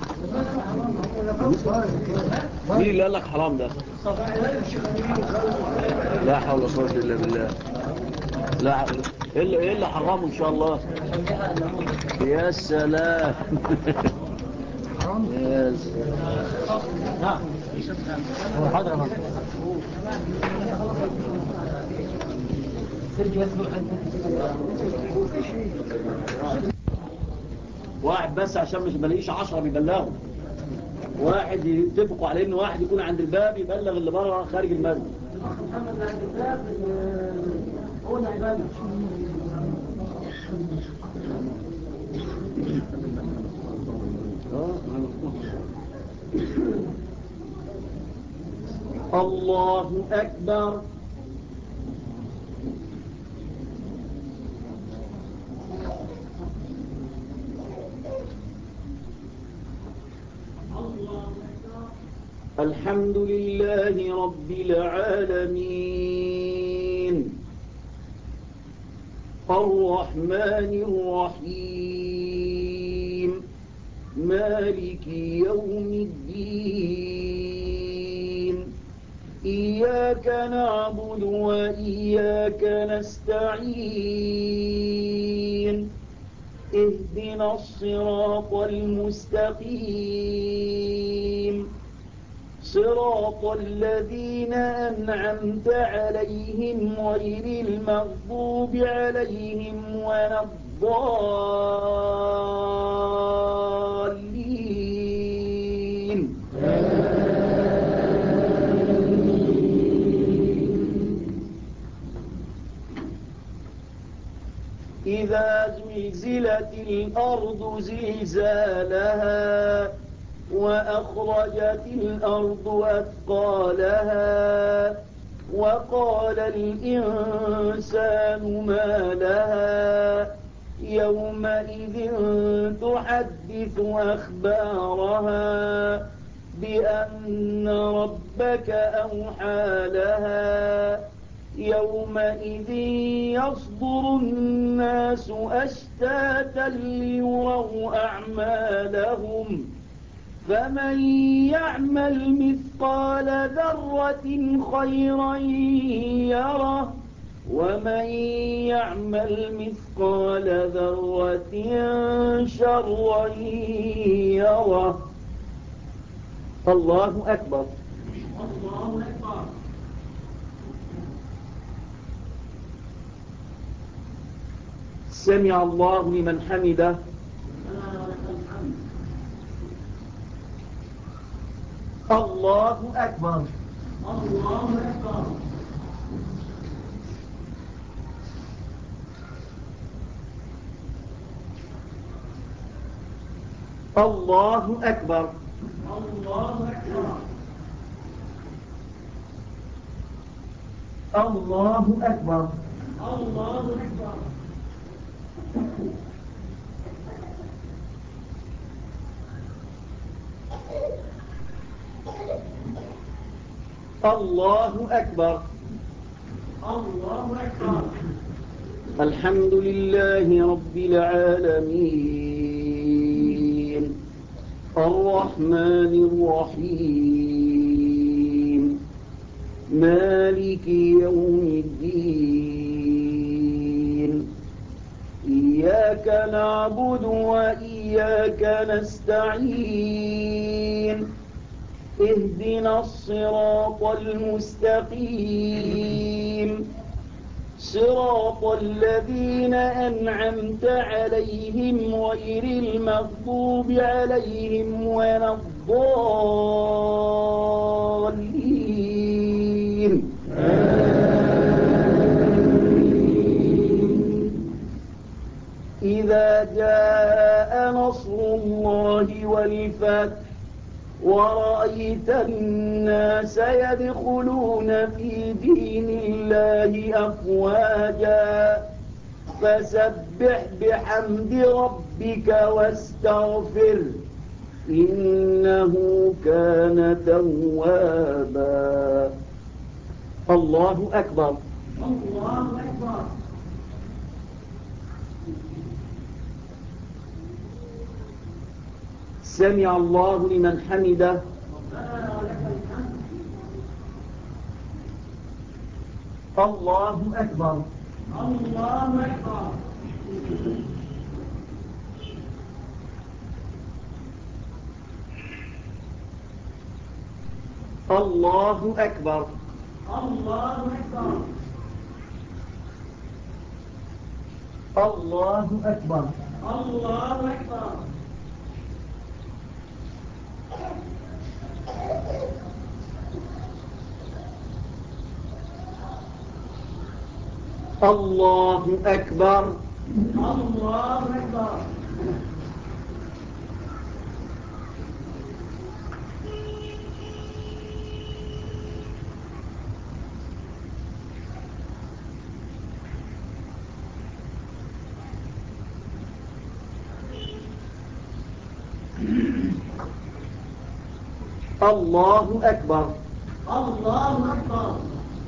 مين اللي قال لك حرام ده؟ لا حول ولا قوه الا بالله. لا ايه اللي حرامه ان شاء الله؟ يا سلام. يا سلام. واحد بس عشان مش بلاقيش 10 بيبلغوا. واحد يتفقوا على ان واحد يكون عند الباب يبلغ اللي بره خارج المسجد. محمد عند الباب هو اللي هيبلغ. الله أكبر. الحمد لله رب العالمين الرحمن الرحيم مالك يوم الدين إياك نعبد وإياك نستعين اهدنا الصراط المستقيم صراط الذين أنعمت عليهم غير المغضوب عليهم ولا الضالين. إذا زلزلت الأرض زلزالها وأخرجت الأرض أثقالها وقال الإنسان ما لها يومئذ تحدث أخبارها بأن ربك أوحى لها يومئذ يصدر الناس أشتاتا ليروا أعمالهم فمن يعمل مثقال ذرة خيرا يره ومن يعمل مثقال ذرة شرا يره. الله أكبر. الله أكبر. سمع الله لمن حمده. الله أكبر. الله أكبر. الله أكبر. الله أكبر. الله أكبر. الله أكبر. الله أكبر. الله أكبر. الحمد لله رب العالمين الرحمن الرحيم مالك يوم الدين إياك نعبد وإياك نستعين اهدنا الصراط المستقيم صراط الذين أنعمت عليهم غير المغضوب عليهم ولا الضالين. إذا جاء نصر الله والفتح ورأيت الناس يدخلون في دين الله أفواجا فسبح بحمد ربك واستغفر إنه كان توابا. الله أكبر. الله أكبر. سمع الله لمن حمده. الله أكبر. الله أكبر. الله أكبر. الله أكبر. الله أكبر. الله أكبر. الله أكبر. الله أكبر. الله أكبر. الله أكبر.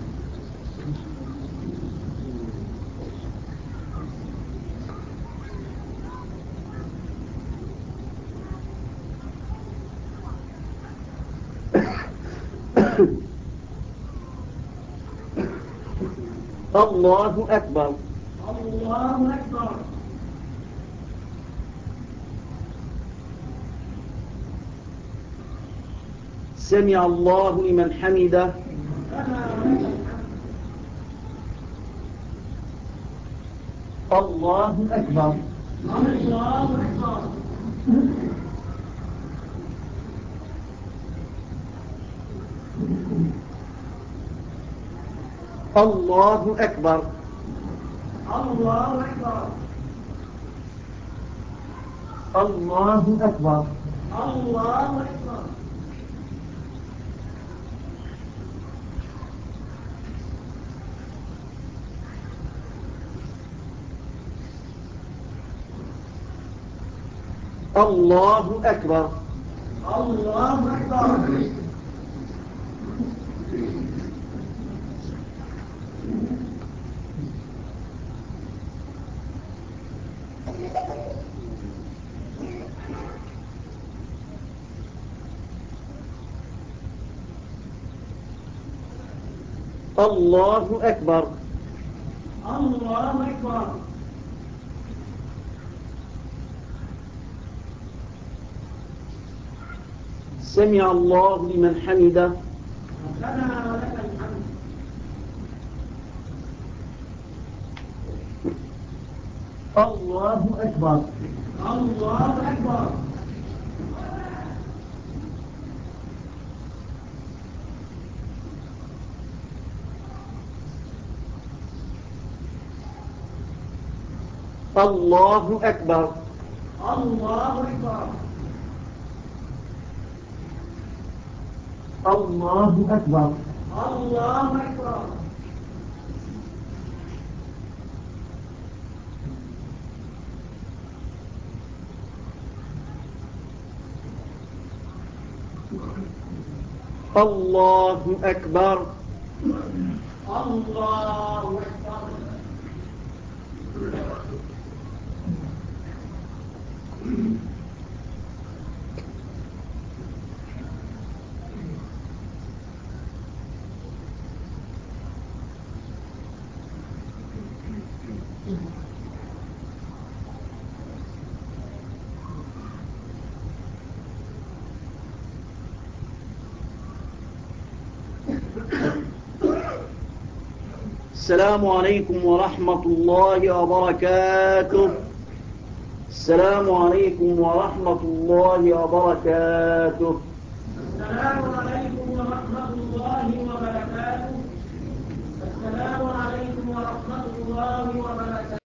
الله أكبر. الله أكبر. سمع الله لمن حمده. الله أكبر. الله أكبر. الله أكبر. الله أكبر. الله أكبر. الله أكبر. الله أكبر. الله أكبر. الله أكبر. الله أكبر. سمع الله لمن حمده. ربنا ولك الحمد. الله أكبر. الله أكبر. الله أكبر. الله أكبر. الله أكبر. الله أكبر. الله أكبر. الله أكبر. السلام عليكم ورحمة الله وبركاته. السلام عليكم ورحمة الله وبركاته. السلام عليكم ورحمة الله وبركاته. السلام عليكم ورحمة الله وبركاته.